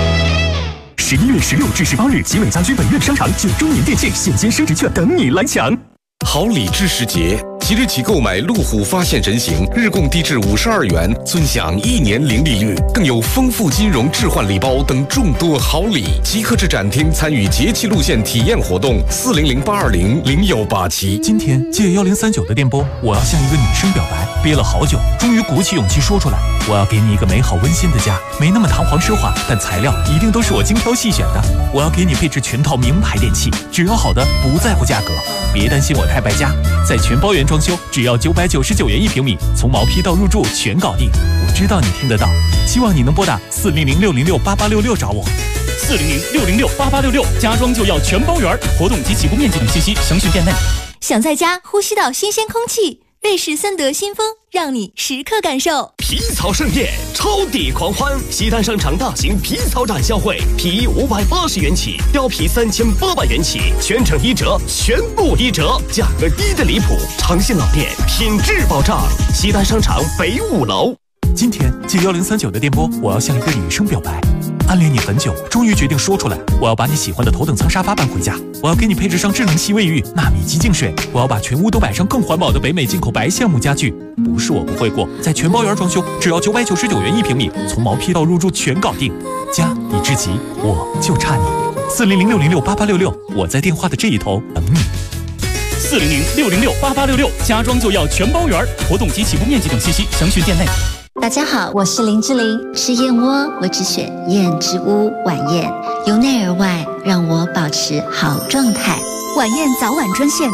11月16至18日，集美家居本院商场9周年店庆现金升值券等你来抢。 好礼知时节，即日起购买路虎发现人形，日供低至52元，尊享1年零利率，更有丰富金融置换礼包等众多好礼。即刻至展厅参与节气路线体验活动，400-820-0187。 今天借1039的电波，我要向一个女生表白，憋了好久，终于鼓起勇气说出来。我要给你一个美好温馨的家，没那么堂皇奢华，但材料一定都是我精挑细选的。我要给你配置全套名牌电器，只要好的，不在乎价格。别担心我太败家，在全包圆装修，只要999元1平米，从毛坯到入住全搞定。我知道你听得到，希望你能拨打400-606-8866找我。400-606-8866，家装就要全包圆，活动及起步面积等信息详询店内。 想在家呼吸到新鲜空气，瑞士森德新风让你时刻感受。 皮草盛宴，超抵狂欢！西单商场大型皮草展销会，皮衣580元起，貂皮3800元起，全程1折，全部1折，价格低得离谱，长线老店，品质保障。西单商场北5楼。 今天借1039的电波，我要向一个女生表白。暗恋你很久，终于决定说出来。我要把你喜欢的头等舱沙发搬回家，我要给你配置上智能吸卫浴、纳米激净水，我要把全屋都摆上更环保的北美进口白橡木家具。不是我不会过，在全包圆装修，只要999元1平米，从毛坯到入住全搞定。家已至齐，我就差你。400-606-8866，我在电话的这一头等你。400-606-8866，家装就要全包圆，活动及起步面积等信息详询店内。 大家好，我是林志玲。吃燕窝，我只选燕之屋晚宴，由内而外让我保持好状态。 晚宴早晚专线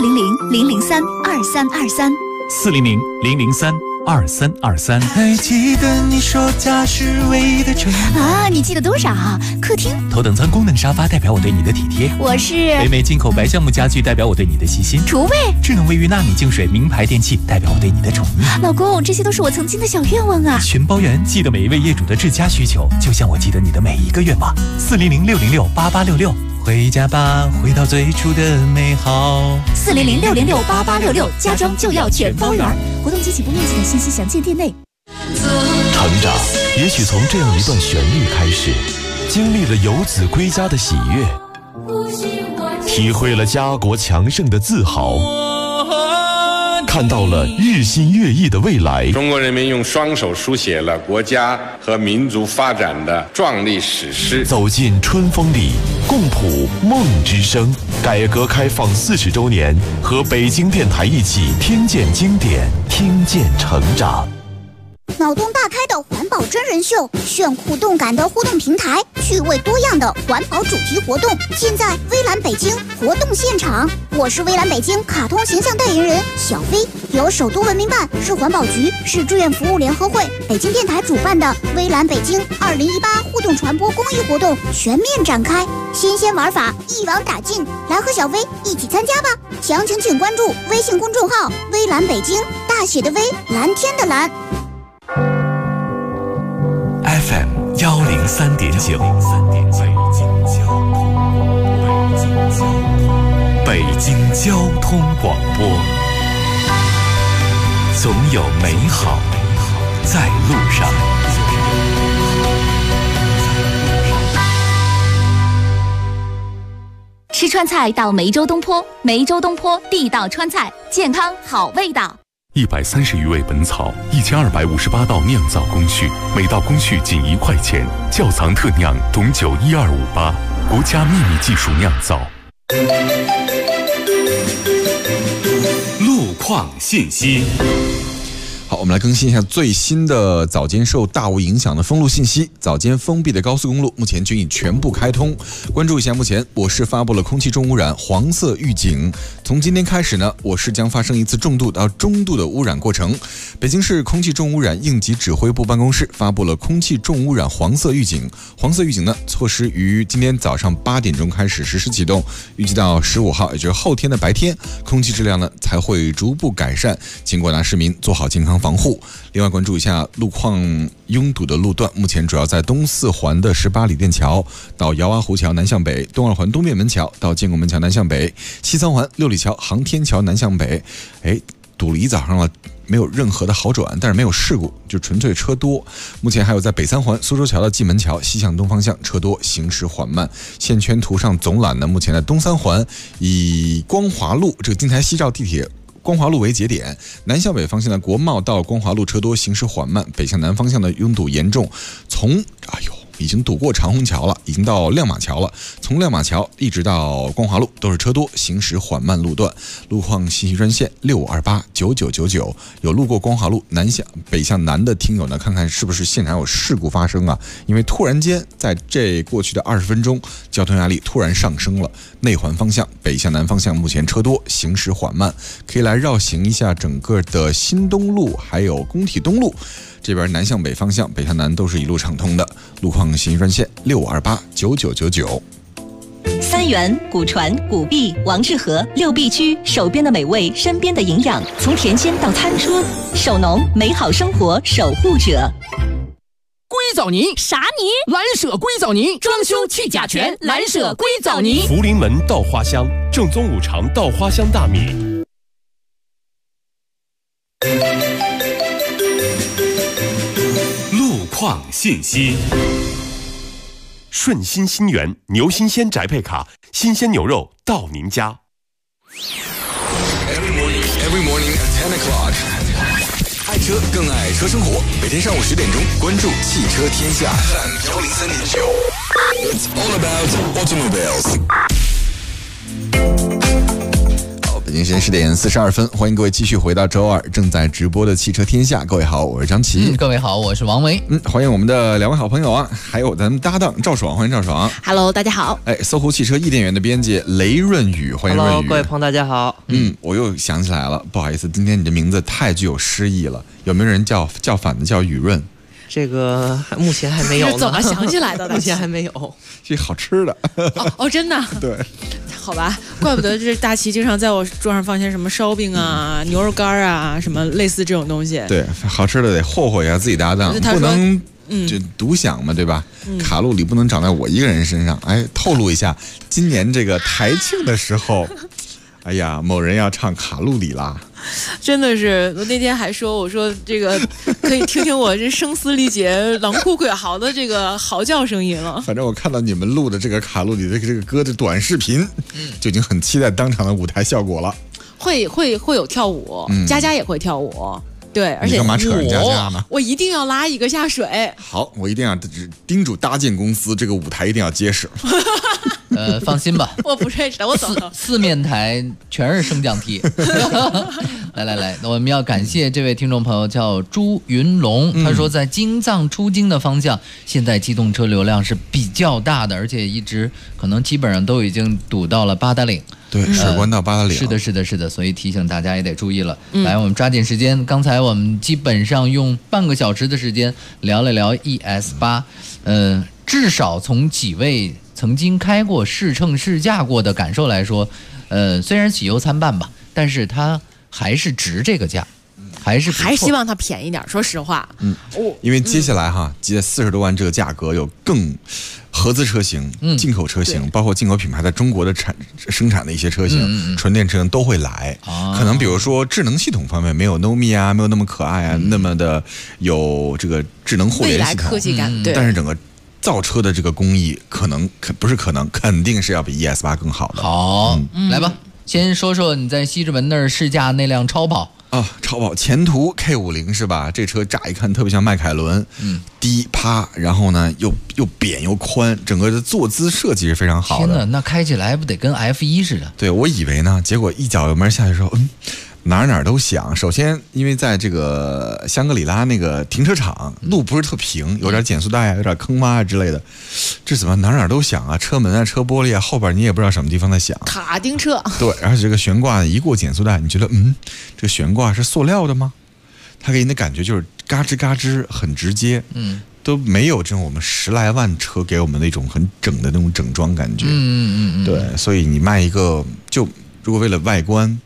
400-003-2323。 400-003-2323。还记得你说家是唯一的承诺啊？你记得多少？客厅头等舱功能沙发代表我对你的体贴， 我是北美进口白橡木家具代表我对你的细心， 厨卫智能卫浴纳米净水名牌电器代表我对你的宠溺。 老公，这些都是我曾经的小愿望啊！ 全包圆，记得每一位业主的至佳需求，就像我记得你的每一个愿望。400-606-8866，回家吧，回到最初的美好。 400-606-8866，家装就要全包圆，活动及起步面积的信息详见店内。 成长也许从这样一段旋律开始，经历了游子归家的喜悦，体会了家国强盛的自豪，看到了日新月异的未来。 中国人民用双手书写了国家和民族发展的壮丽史诗。 走进春风里，共谱梦之声。改革开放40周年，和北京电台一起听见经典，听见成长。 脑洞大开的环保真人秀，炫酷动感的互动平台，趣味多样的环保主题活动，现在微蓝北京活动现场。我是微蓝北京卡通形象代言人小飞，由首都文明办、市环保局、市志愿服务联合会、北京电台主办的微蓝北京2018互动传播公益活动全面展开，新鲜玩法一网打尽，来和小飞一起参加吧！详情请关注微信公众号“微蓝北京”，大写的微，蓝天的蓝。 FM 103.9，北京交通广播，总有美好在路上。 吃川菜到梅州东坡，梅州东坡地道川菜，健康好味道。 130余味本草，1258道酿造工序，每道工序仅1块钱，窖藏特酿董酒12588，国家秘密技术酿造。 路况信息。 好，我们来更新一下最新的早间受大雾影响的封路信息。早间封闭的高速公路目前均已全部开通。关注一下，目前我市发布了空气重污染黄色预警。从今天开始呢，我市将发生一次重度到中度的污染过程。北京市空气重污染应急指挥部办公室发布了空气重污染黄色预警。黄色预警呢，措施于今天早上8点钟开始实施启动，预计到15号，也就是后天的白天，空气质量呢才会逐步改善，请广大市民做好健康防护。另外关注一下路况拥堵的路段，目前主要在东四环的18里店桥到姚洼湖桥南向北，东二环东便门桥到建国门桥南向北，西三环6里桥航天桥南向北。堵了一早上了，没有任何的好转，但是没有事故，就纯粹车多。目前还有在北三环苏州桥到蓟门桥西向东方向车多，行驶缓慢。线圈图上总览呢，目前在东三环以光华路这个京台西站地铁光华路为节点，南向北方向的国贸到光华路车多，行驶缓慢；北向南方向的拥堵严重，已经堵过长虹桥了，已经到亮马桥了。从亮马桥一直到光华路都是车多，行驶缓慢路段。路况信息专线65289999，有路过光华路北向南的听友呢，看看是不是现场有事故发生啊？因为突然间在这过去的20分钟，交通压力突然上升了。内环方向北向南方向目前车多，行驶缓慢，可以来绕行一下整个的新东路还有工体东路。这边南向北方向，北向南都是一路畅通的。路况信息专线65289999。 三元、古传、古碧、王致和6必居，手边的美味，身边的营养，从田间到餐桌，手农美好生活守护者。 硅藻泥啥泥？ 蓝舍硅藻泥，装修去甲醛，蓝舍硅藻泥。 福临门稻花香，正宗5常稻花香大米。 路况信息。 顺心新源牛新鲜宅配卡，新鲜牛肉到您家。 Every morning at 10 o'clock， 爱车更爱车生活。每天上午10点钟，关注汽车天下。103.9 It's all about automobiles。 北京时间10点42分，欢迎各位继续回到周二正在直播的汽车天下。各位好，我是张琪。 各位好，我是王维。 欢迎我们的2位好朋友啊，还有咱们搭档赵爽，欢迎赵爽。 Hello， 大家好。 搜狐汽车易店员的编辑雷润宇，欢迎润宇。 Hello， 各位朋友大家好。 我又想起来了，不好意思，今天你的名字太具有诗意了，有没有人叫反的叫雨润？ 这个目前还没有呢。 怎么想起来的？ 目前还没有。 这好吃的。 真的。 对。 好吧，怪不得这大齐经常在我桌上放些什么烧饼啊、牛肉干啊，什么类似这种东西。 对，好吃的得霍霍一下自己搭档，不能就独享嘛，对吧？卡路里不能长在我一个人身上。透露一下，今年这个台庆的时候，哎呀，某人要唱卡路里啦。 真的是，我那天还说，我说这个可以听听我这声嘶力竭、狼哭鬼嚎的这个嚎叫声音了。 反正我看到你们录的这个卡路里的这个歌的短视频，就已经很期待当场的舞台效果了。 会有跳舞，佳佳也会跳舞。对，而且你干嘛扯人佳佳呢？ 我一定要拉一个下水。 好，我一定要叮嘱搭建公司这个舞台一定要结实。 放心吧， 我不认识的，我走了。 四面台全是升降梯。来，我们要感谢这位听众朋友叫朱云龙，他说在京藏出京的方向，现在机动车流量是比较大的，而且一直可能基本上都已经堵到了八达岭。 对，水关到八达岭。 是的，所以提醒大家也得注意了。来，我们抓紧时间，刚才我们基本上用半个小时的时间聊了聊 ES8，至少从几位曾经开过试乘试驾过的感受来说，虽然喜忧参半吧，但是它还是值这个价，还希望它便宜点。说实话， 因为接下来在40多万这个价格有更合资车型、进口车型，包括进口品牌在中国的生产的一些车型，纯电车型都会来。可能比如说智能系统方面没有 Nomi 啊，没有那么可爱啊，那么的有这个智能互联系统， 未来科技感。对， 但是整个造车的这个工艺肯定是要比 ES8 更好的。 好，来吧，先说说你在西直门那儿试驾那辆超跑。 超跑前途 K50 是吧？这车乍一看特别像迈凯伦，低趴，然后呢又扁又宽，整个的坐姿设计是非常好的。 天哪，那开起来不得跟 F1 似的？ 对，我以为呢，结果一脚油门下去之后，哪都响。首先，因为在这个香格里拉那个停车场，路不是特平，有点减速带啊，有点坑洼啊之类的，这怎么哪都响啊？车门啊，车玻璃啊，后边你也不知道什么地方在响。 卡丁车。 对，而且这个悬挂一过减速带，你觉得这个悬挂是塑料的吗？它给你的感觉就是嘎吱嘎吱，很直接，都没有这种我们10来万车给我们那种很整的那种整装感觉。对，所以你卖一个，就如果为了外观，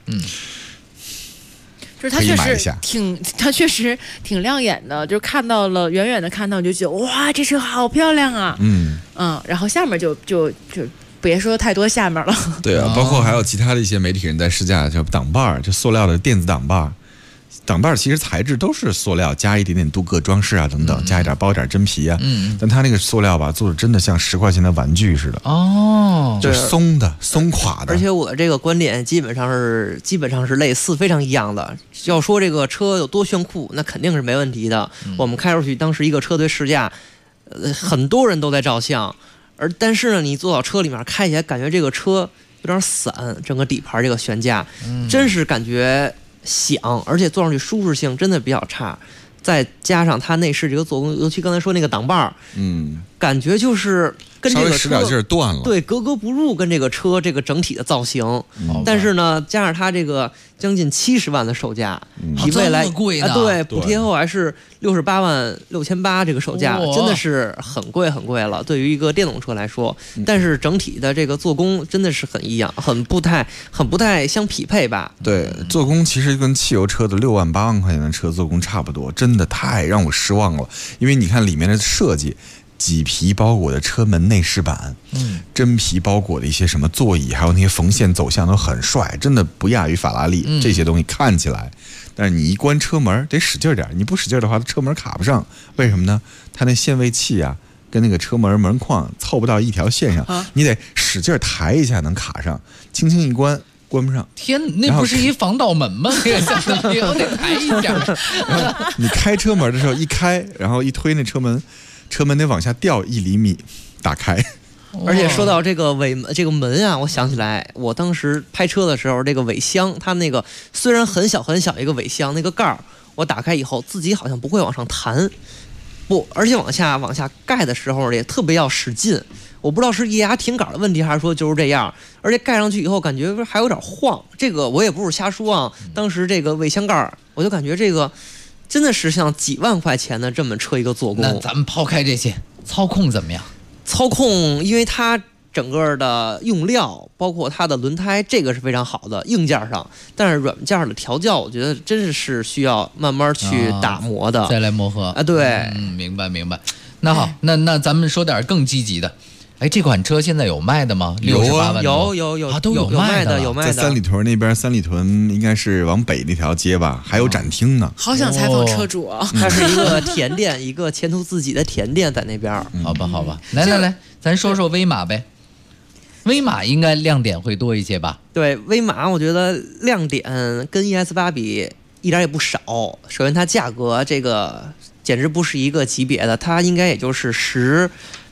就是它确实挺亮眼的，就是看到了远远的看到就觉得哇，这车好漂亮啊。然后下面就别说太多下面了。 对啊，包括还有其他的一些媒体人在试驾，叫挡把儿，就塑料的电子挡把儿。挡把儿其实材质都是塑料，加一点点镀铬装饰啊等等，加一点包一点真皮啊。但它那个塑料吧，做的真的像10块钱的玩具似的。就是松垮的。 而且我这个观点基本上是类似，非常一样的。要说这个车有多炫酷，那肯定是没问题的。我们开出去，当时一个车队试驾，很多人都在照相。但是呢，你坐到车里面开起来，感觉这个车有点散，整个底盘这个悬架，真是感觉响，而且坐上去舒适性真的比较差。再加上它内饰这个做工，尤其刚才说那个挡把儿，感觉就是跟这个车使点劲儿断了， 对，格格不入跟这个车这个整体的造型。但是呢，加上它这个将近70万的售价，比未来对，补贴后还是68万6800这个售价，真的是很贵了。对于一个电动车来说，但是整体的这个做工真的是很异样，很不太相匹配吧？ 对，做工其实跟汽油车的6万8万块钱的车做工差不多，真的太让我失望了。因为你看里面的设计。麂皮包裹的车门内饰板，真皮包裹的一些什么座椅，还有那些缝线走向都很帅，真的不亚于法拉利。这些东西看起来，但是你一关车门得使劲点，你不使劲的话，车门卡不上。为什么呢？它那限位器啊，跟那个车门门框凑不到一条线上，你得使劲抬一下能卡上，轻轻一关。关不上。 天，那不是一防盗门吗？那个相当于我得抬一下。 你开车门的时候一开，然后一推那车门得往下掉1厘米，打开。 而且说到这个门啊，我想起来，我当时拍车的时候，这个尾箱，它那个虽然很小很小一个尾箱，那个盖儿我打开以后，自己好像不会往上弹，而且往下盖的时候也特别要使劲。我不知道是液压挺杆的问题，还是说就是这样。而且盖上去以后，感觉还有点晃。这个我也不是瞎说啊，当时这个尾箱盖，我就感觉这个真的是像几万块钱的这么车一个做工。 那咱们抛开这些，操控怎么样？ 操控，因为它整个的用料，包括它的轮胎，这个是非常好的硬件上，但是软件的调教，我觉得真是需要慢慢去打磨的， 再来磨合啊。对， 明白。那好，那咱们说点更积极的。哎，这款车现在有卖的吗？68万有都有卖的， 在三里屯那边，三里屯应该是往北那条街吧，还有展厅呢。 好想采访车主啊！ 它是一个甜店，一个前途自己的甜店在那边。 好吧，来，咱说说威马呗。威马应该亮点会多一些吧？ 对，威马我觉得亮点跟 ES8 比一点也不少。首先它价格这个简直不是一个级别的，它应该也就是10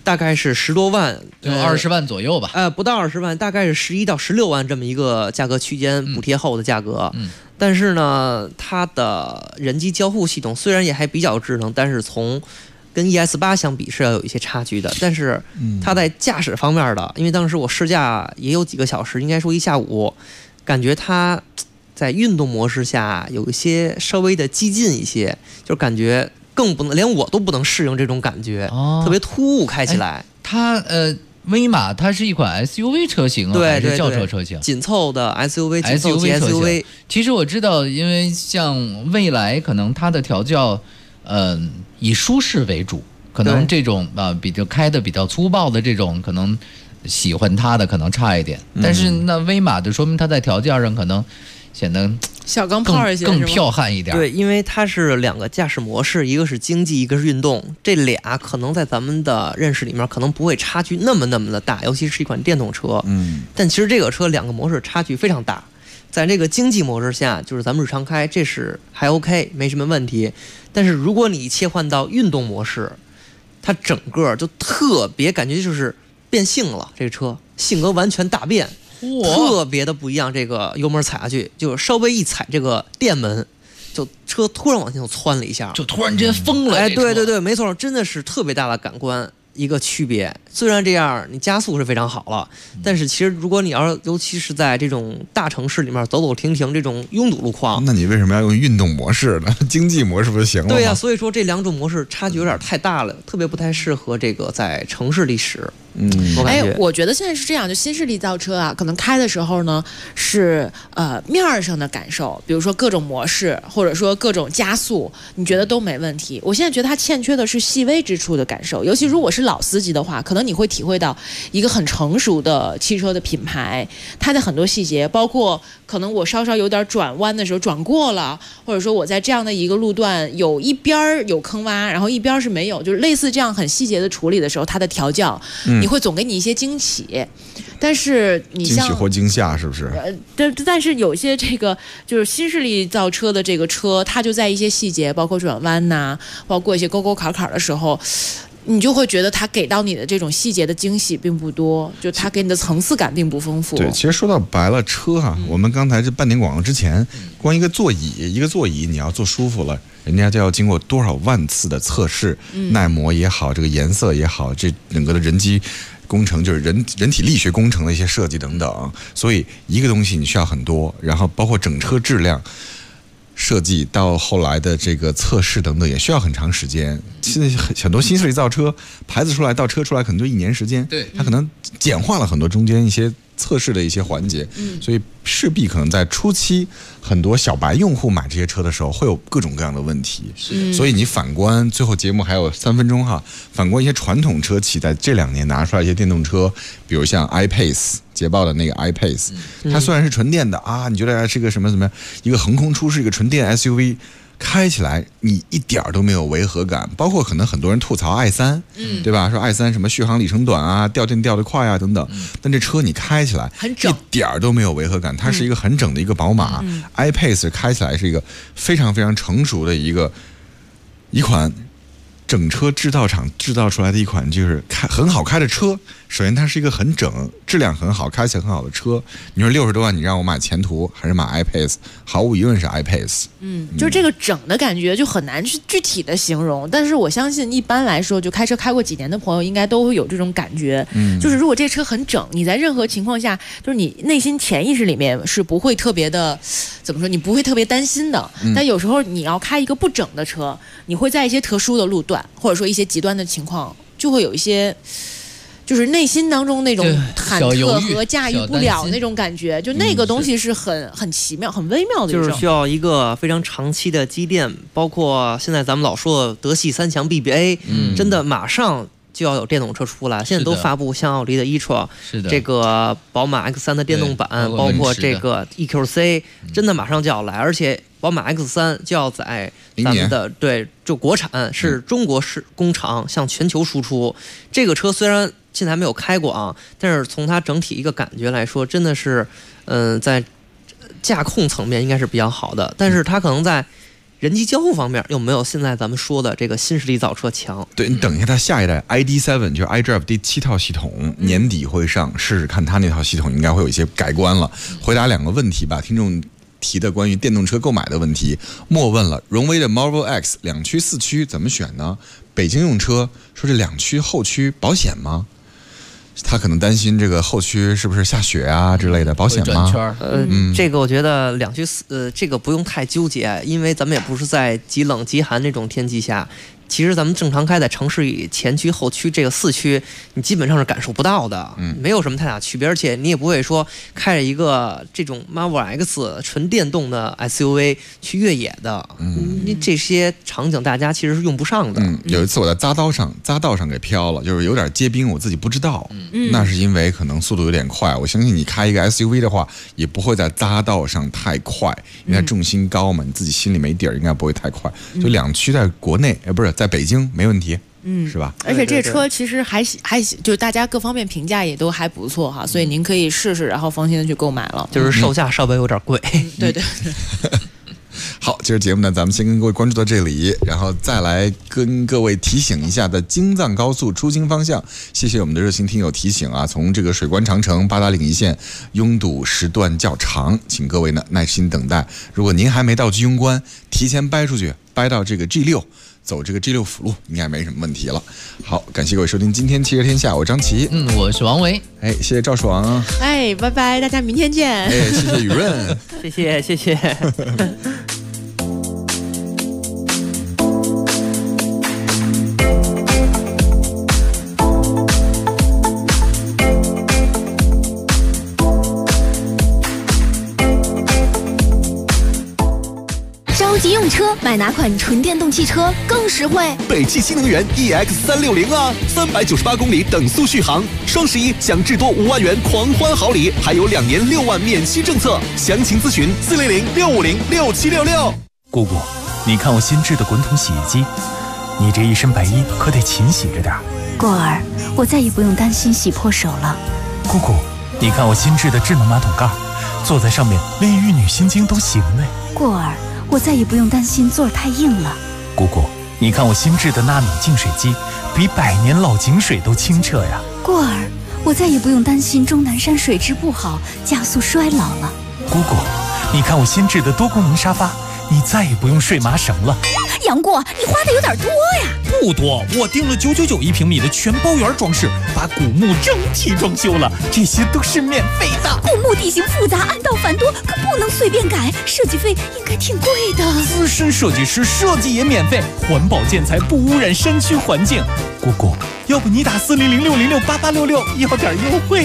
大概是10多万， 就20万左右吧。 不到20万，大概是11到16万这么一个价格区间，补贴后的价格。但是呢，它的人机交互系统虽然也还比较智能，但是跟 ES8 相比是要有一些差距的。但是它在驾驶方面的，因为当时我试驾也有几个小时，应该说1下午，感觉它在运动模式下有一些稍微的激进一些，就感觉更不能，连我都不能适应这种感觉，特别突兀，开起来。 它威马它是一款 SUV 车型啊，还是轿车车型？ 紧凑的 SUV， 紧凑级 SUV。 其实我知道，因为像蔚来可能它的调教，以舒适为主，可能这种比较开的比较粗暴的这种，可能喜欢它的可能差一点。但是那威马的说明它在调教上可能显得小钢炮一些， 更剽悍一点。 对，因为它是2个驾驶模式，一个是经济，一个是运动，这俩可能在咱们的认识里面可能不会差距那么的大，尤其是一款电动车。但其实这个车2个模式差距非常大。在这个经济模式下，就是咱们日常开，这是还 OK， 没什么问题。但是如果你切换到运动模式，它整个就特别感觉就是变性了，这个车性格完全大变。特别的不一样，这个油门踩下去，就稍微一踩这个电门，就车突然往前窜了一下， 就突然之间疯了。 对，没错，真的是特别大的感官一个区别。虽然这样，你加速是非常好了，但是其实如果你尤其是在这种大城市里面走走停停这种拥堵路况， 那你为什么要用运动模式呢？经济模式不就行了吗？ 对呀，所以说这2种模式差距有点太大了，特别不太适合这个在城市里使。 我觉得现在是这样，就新势力造车啊，可能开的时候呢是面上的感受，比如说各种模式，或者说各种加速，你觉得都没问题。我现在觉得它欠缺的是细微之处的感受，尤其如果是老司机的话，可能你会体会到一个很成熟的汽车的品牌，它的很多细节，包括可能我稍稍有点转弯的时候转过了，或者说我在这样的一个路段有一边有坑洼，然后一边是没有，就是类似这样很细节的处理的时候，它的调教，你会总给你一些惊喜。但是你像惊喜或惊吓，是不是？ 但是有些这个就是新势力造车的这个车，它就在一些细节，包括转弯呐，包括一些沟沟坎坎的时候，你就会觉得它给到你的这种细节的惊喜并不多，就它给你的层次感并不丰富。 对，其实说到白了，车哈，我们刚才这半点广告之前，光一个座椅你要坐舒服了，人家就要经过多少万次的测试，耐磨也好，这个颜色也好，这整个的人机工程就是人体力学工程的一些设计等等，所以一个东西你需要很多，然后包括整车质量设计到后来的这个测试等等也需要很长时间。现在很多新势力造车牌子出来到车出来可能就1年时间， 对， 它可能简化了很多中间一些测试的一些环节，所以势必可能在初期很多小白用户买这些车的时候会有各种各样的问题。所以你反观最后节目还有3分钟哈，反观一些传统车企在这2年拿出来一些电动车，比如像 iPace 捷豹的那个 iPace，它虽然是纯电的啊，你觉得是个什么一个横空出世一个纯电 SUV， 开起来你一点都没有违和感，包括可能很多人吐槽 i3，对吧？说 i3 什么续航里程短啊，掉电掉得快啊等等，但这车你开起来一点都没有违和感，它是一个很整的一个宝马。iPace 开起来是一个非常非常成熟的一款整车制造厂制造出来的一款就是很好开的车。首先它是一个很整质量很好开起来很好的车，你说60多万你让我买前途还是买 iPace， 毫无疑问是 iPace。 就这个整的感觉就很难去具体的形容，但是我相信一般来说就开车开过几年的朋友应该都会有这种感觉，就是如果这车很整，你在任何情况下就是你内心潜意识里面是不会特别的怎么说，你不会特别担心的，但有时候你要开一个不整的车，你会在一些特殊的路段或者说一些极端的情况就会有一些就是内心当中那种忐忑和驾驭不了那种感觉，就那个东西是很奇妙很微妙的一种， 就是需要一个非常长期的积淀，包括现在咱们老说德系3强 BBA，真的马上就要有电动车出来，现在都发布像奥迪的 e-tron， 这个宝马 X3 的电动版，包括这个 EQC， 真的马上就要来，而且宝马 X3 就要在咱们的就国产是中国工厂向全球输出。这个车虽然现在还没有开过啊，但是从它整体一个感觉来说，真的是在驾控层面应该是比较好的，但是它可能在人机交互方面又没有现在咱们说的这个新势力造车强。 对，你等一下，它下一代 ID.7 就是 iDrive 第7套系统，年底会上，试试看它那套系统应该会有一些改观了。回答2个问题吧，听众提的关于电动车购买的问题。莫问了，荣威的 Marvel X 2驱4驱怎么选呢？北京用车说这2驱后驱保险吗？他可能担心这个后驱是不是下雪啊之类的，保险吗？ 这个我觉得2驱这个不用太纠结，因为咱们也不是在极冷极寒这种天气下。其实咱们正常开在城市里，前驱后驱这个4驱你基本上是感受不到的，没有什么太大区别，而且你也不会说开着一个这种 Marvel X 纯电动的 SUV 去越野的，这些场景大家其实是用不上的。 有一次我在匝道上给飘了，就是有点结冰，我自己不知道，那是因为可能速度有点快。我相信你开一个 SUV 的话，也不会在匝道上太快，因为它重心高嘛，你自己心里没底儿，应该不会太快。就2驱在国内，不是在北京没问题，是吧？ 而且这车其实还就大家各方面评价也都还不错哈，所以您可以试试，然后放心的去购买了。 就是售价稍微有点贵， 对。 好，今儿节目呢，咱们先跟各位关注到这里，然后再来跟各位提醒一下的京藏高速出京方向。谢谢我们的热心听友提醒啊，从这个水关长城八达岭一线拥堵时段较长，请各位呢耐心等待。如果您还没到居庸关，提前掰出去，掰到这个 G6。走这个 G6 辅路应该没什么问题了。好，感谢各位收听今天汽车天下，我张琪， 我是王维， 谢谢赵爽， 拜拜，大家明天见， 谢谢雨润， 谢谢。 急用车买哪款纯电动汽车更实惠？ 北汽新能源 EX360啊，398公里等速续航，双11享至多5万元狂欢好礼，还有2年6万免息政策，详情咨询400-650-6766。 姑姑，你看我新制的滚筒洗衣机，你这一身白衣可得勤洗着点。 过儿，我再也不用担心洗破手了。 姑姑，你看我新制的智能马桶盖，坐在上面连玉女心经都行嘞。 过儿，我再也不用担心座儿太硬了。 姑姑，你看我新制的纳米净水机，比100年老井水都清澈呀。 过儿，我再也不用担心终南山水质不好，加速衰老了。 姑姑，你看我新制的多功能沙发，你再也不用睡麻绳了。 杨过，你花的有点多呀。 不多，我订了9991平米的全包圆装饰，把古墓整体装修了，这些都是免费的。 古墓地形复杂，暗道繁多，可不能随便改，设计费应该挺贵的。 资深设计师设计也免费，环保建材不污染山区环境。姑姑，要不你打400-606-8866要点优惠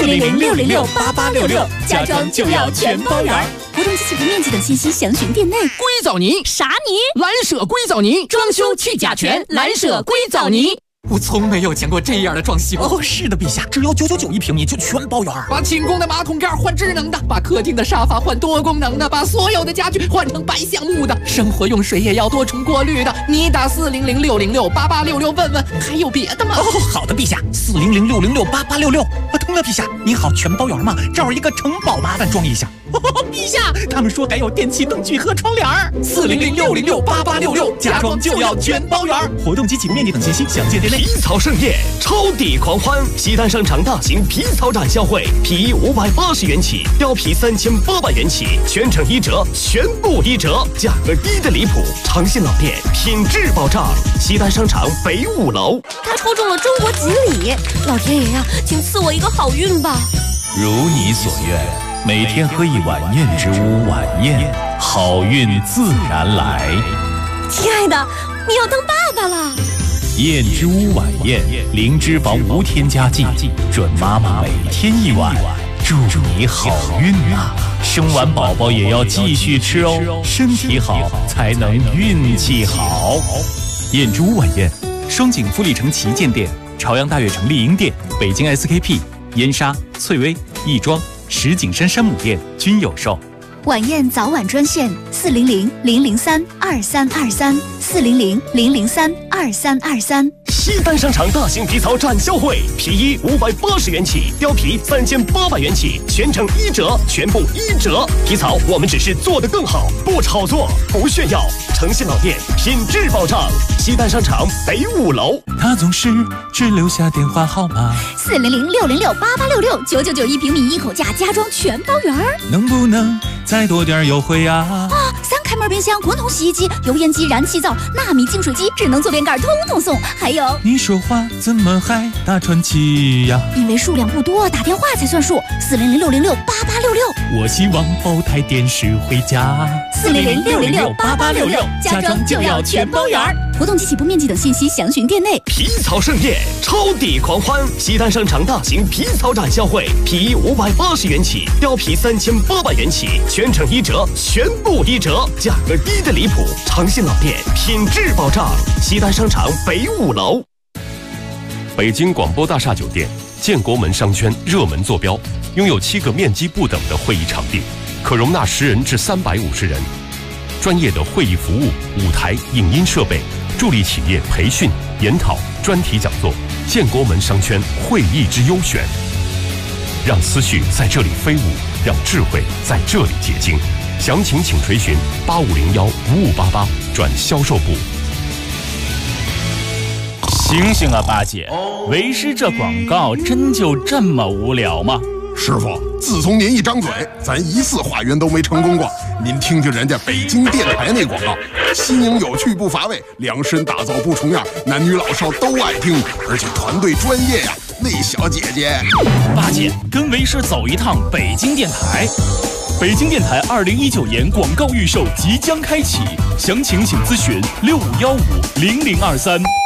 ？400-606-8866，家装就要全包圆。活动及起步面积等信息详询店内。 硅藻泥啥泥？蓝舍硅藻泥，装修去甲醛，蓝舍硅藻泥。 我从没有见过这样的装修哦！是的，陛下，只要9991平米就全包圆。 把寝宫的马桶盖换智能的，把客厅的沙发换多功能的，把所有的家具换成白橡木的，生活用水也要多重过滤的。你打400-606-8866问问，还有别的吗？ 哦，好的，陛下，400-606-8866。通了，陛下，您好，全包圆吗？这儿一个城堡，麻烦装一下。陛下，他们说还有电器灯具和窗帘。 400-606-8866，家装就要全包圆。 活动及起步面积等信息详见店内。 皮草盛宴，超抵狂欢！西单商场大型皮草展销会，皮衣580元起，貂皮3800元起，全程1折，全部1折，价格低的离谱。诚信老店，品质保障。西单商场北5楼。 他抽中了中国锦鲤，老天爷呀，请赐我一个好运吧！ 如你所愿，每天喝一碗燕之屋晚宴，好运自然来。 亲爱的，你要当爸爸了。 燕之屋晚宴，零脂肪无添加剂，准妈妈每天1碗，祝你好运啊！生完宝宝也要继续吃哦，身体好才能运气好。燕之屋晚宴，双井富力城旗舰店、朝阳大悦城丽婴店、北京 SKP、燕莎、翠微、亦庄、石景山山姆店均有售。 晚宴早晚专线400-003-2323 400-003-2323。 西单商场大型皮草展销会，皮衣580元起，貂皮3800元起，全程1折，全部1折。皮草我们只是做得更好，不炒作，不炫耀，诚信老店，品质保障。西单商场北5楼。 他总是只留下电话号码 400-606-8866，999一平米，一口价，家装全包圆儿。 能不能再多点优惠啊？ 3开门冰箱、滚筒洗衣机、油烟机、燃气灶、纳米净水机、智能坐便盖，通通送。还有， 你说话怎么还大喘气呀？ 因为数量不多，打电话才算数。400-606-8866。 我希望包台电视回家。 400-606-8866，家装就要全包圆儿。活动及起步面积等信息详询店内。 皮草盛宴，超抵狂欢！西单商场大型皮草展销会，皮衣580元起，貂皮3800元起，全程1折，全部1折，价格低的离谱，诚信老店，品质保障。西单商场北5楼。 北京广播大厦酒店建国门商圈热门坐标，拥有7个面积不等的会议场地，可容纳10人至350人。专业的会议服务、舞台、影音设备，助力企业培训、研讨、专题讲座。建国门商圈会议之优选，让思绪在这里飞舞，让智慧在这里结晶。详情请垂询8501-5588转销售部。 醒醒啊，八姐！为师这广告真就这么无聊吗？ 师傅，自从您一张嘴，咱1次化缘都没成功过。您听听人家北京电台那广告，新颖有趣不乏味，量身打造不重样，男女老少都爱听，而且团队专业呀。那小姐姐， 八姐跟为师走一趟北京电台。北京电台2019年广告预售即将开启，详情请咨询65150023。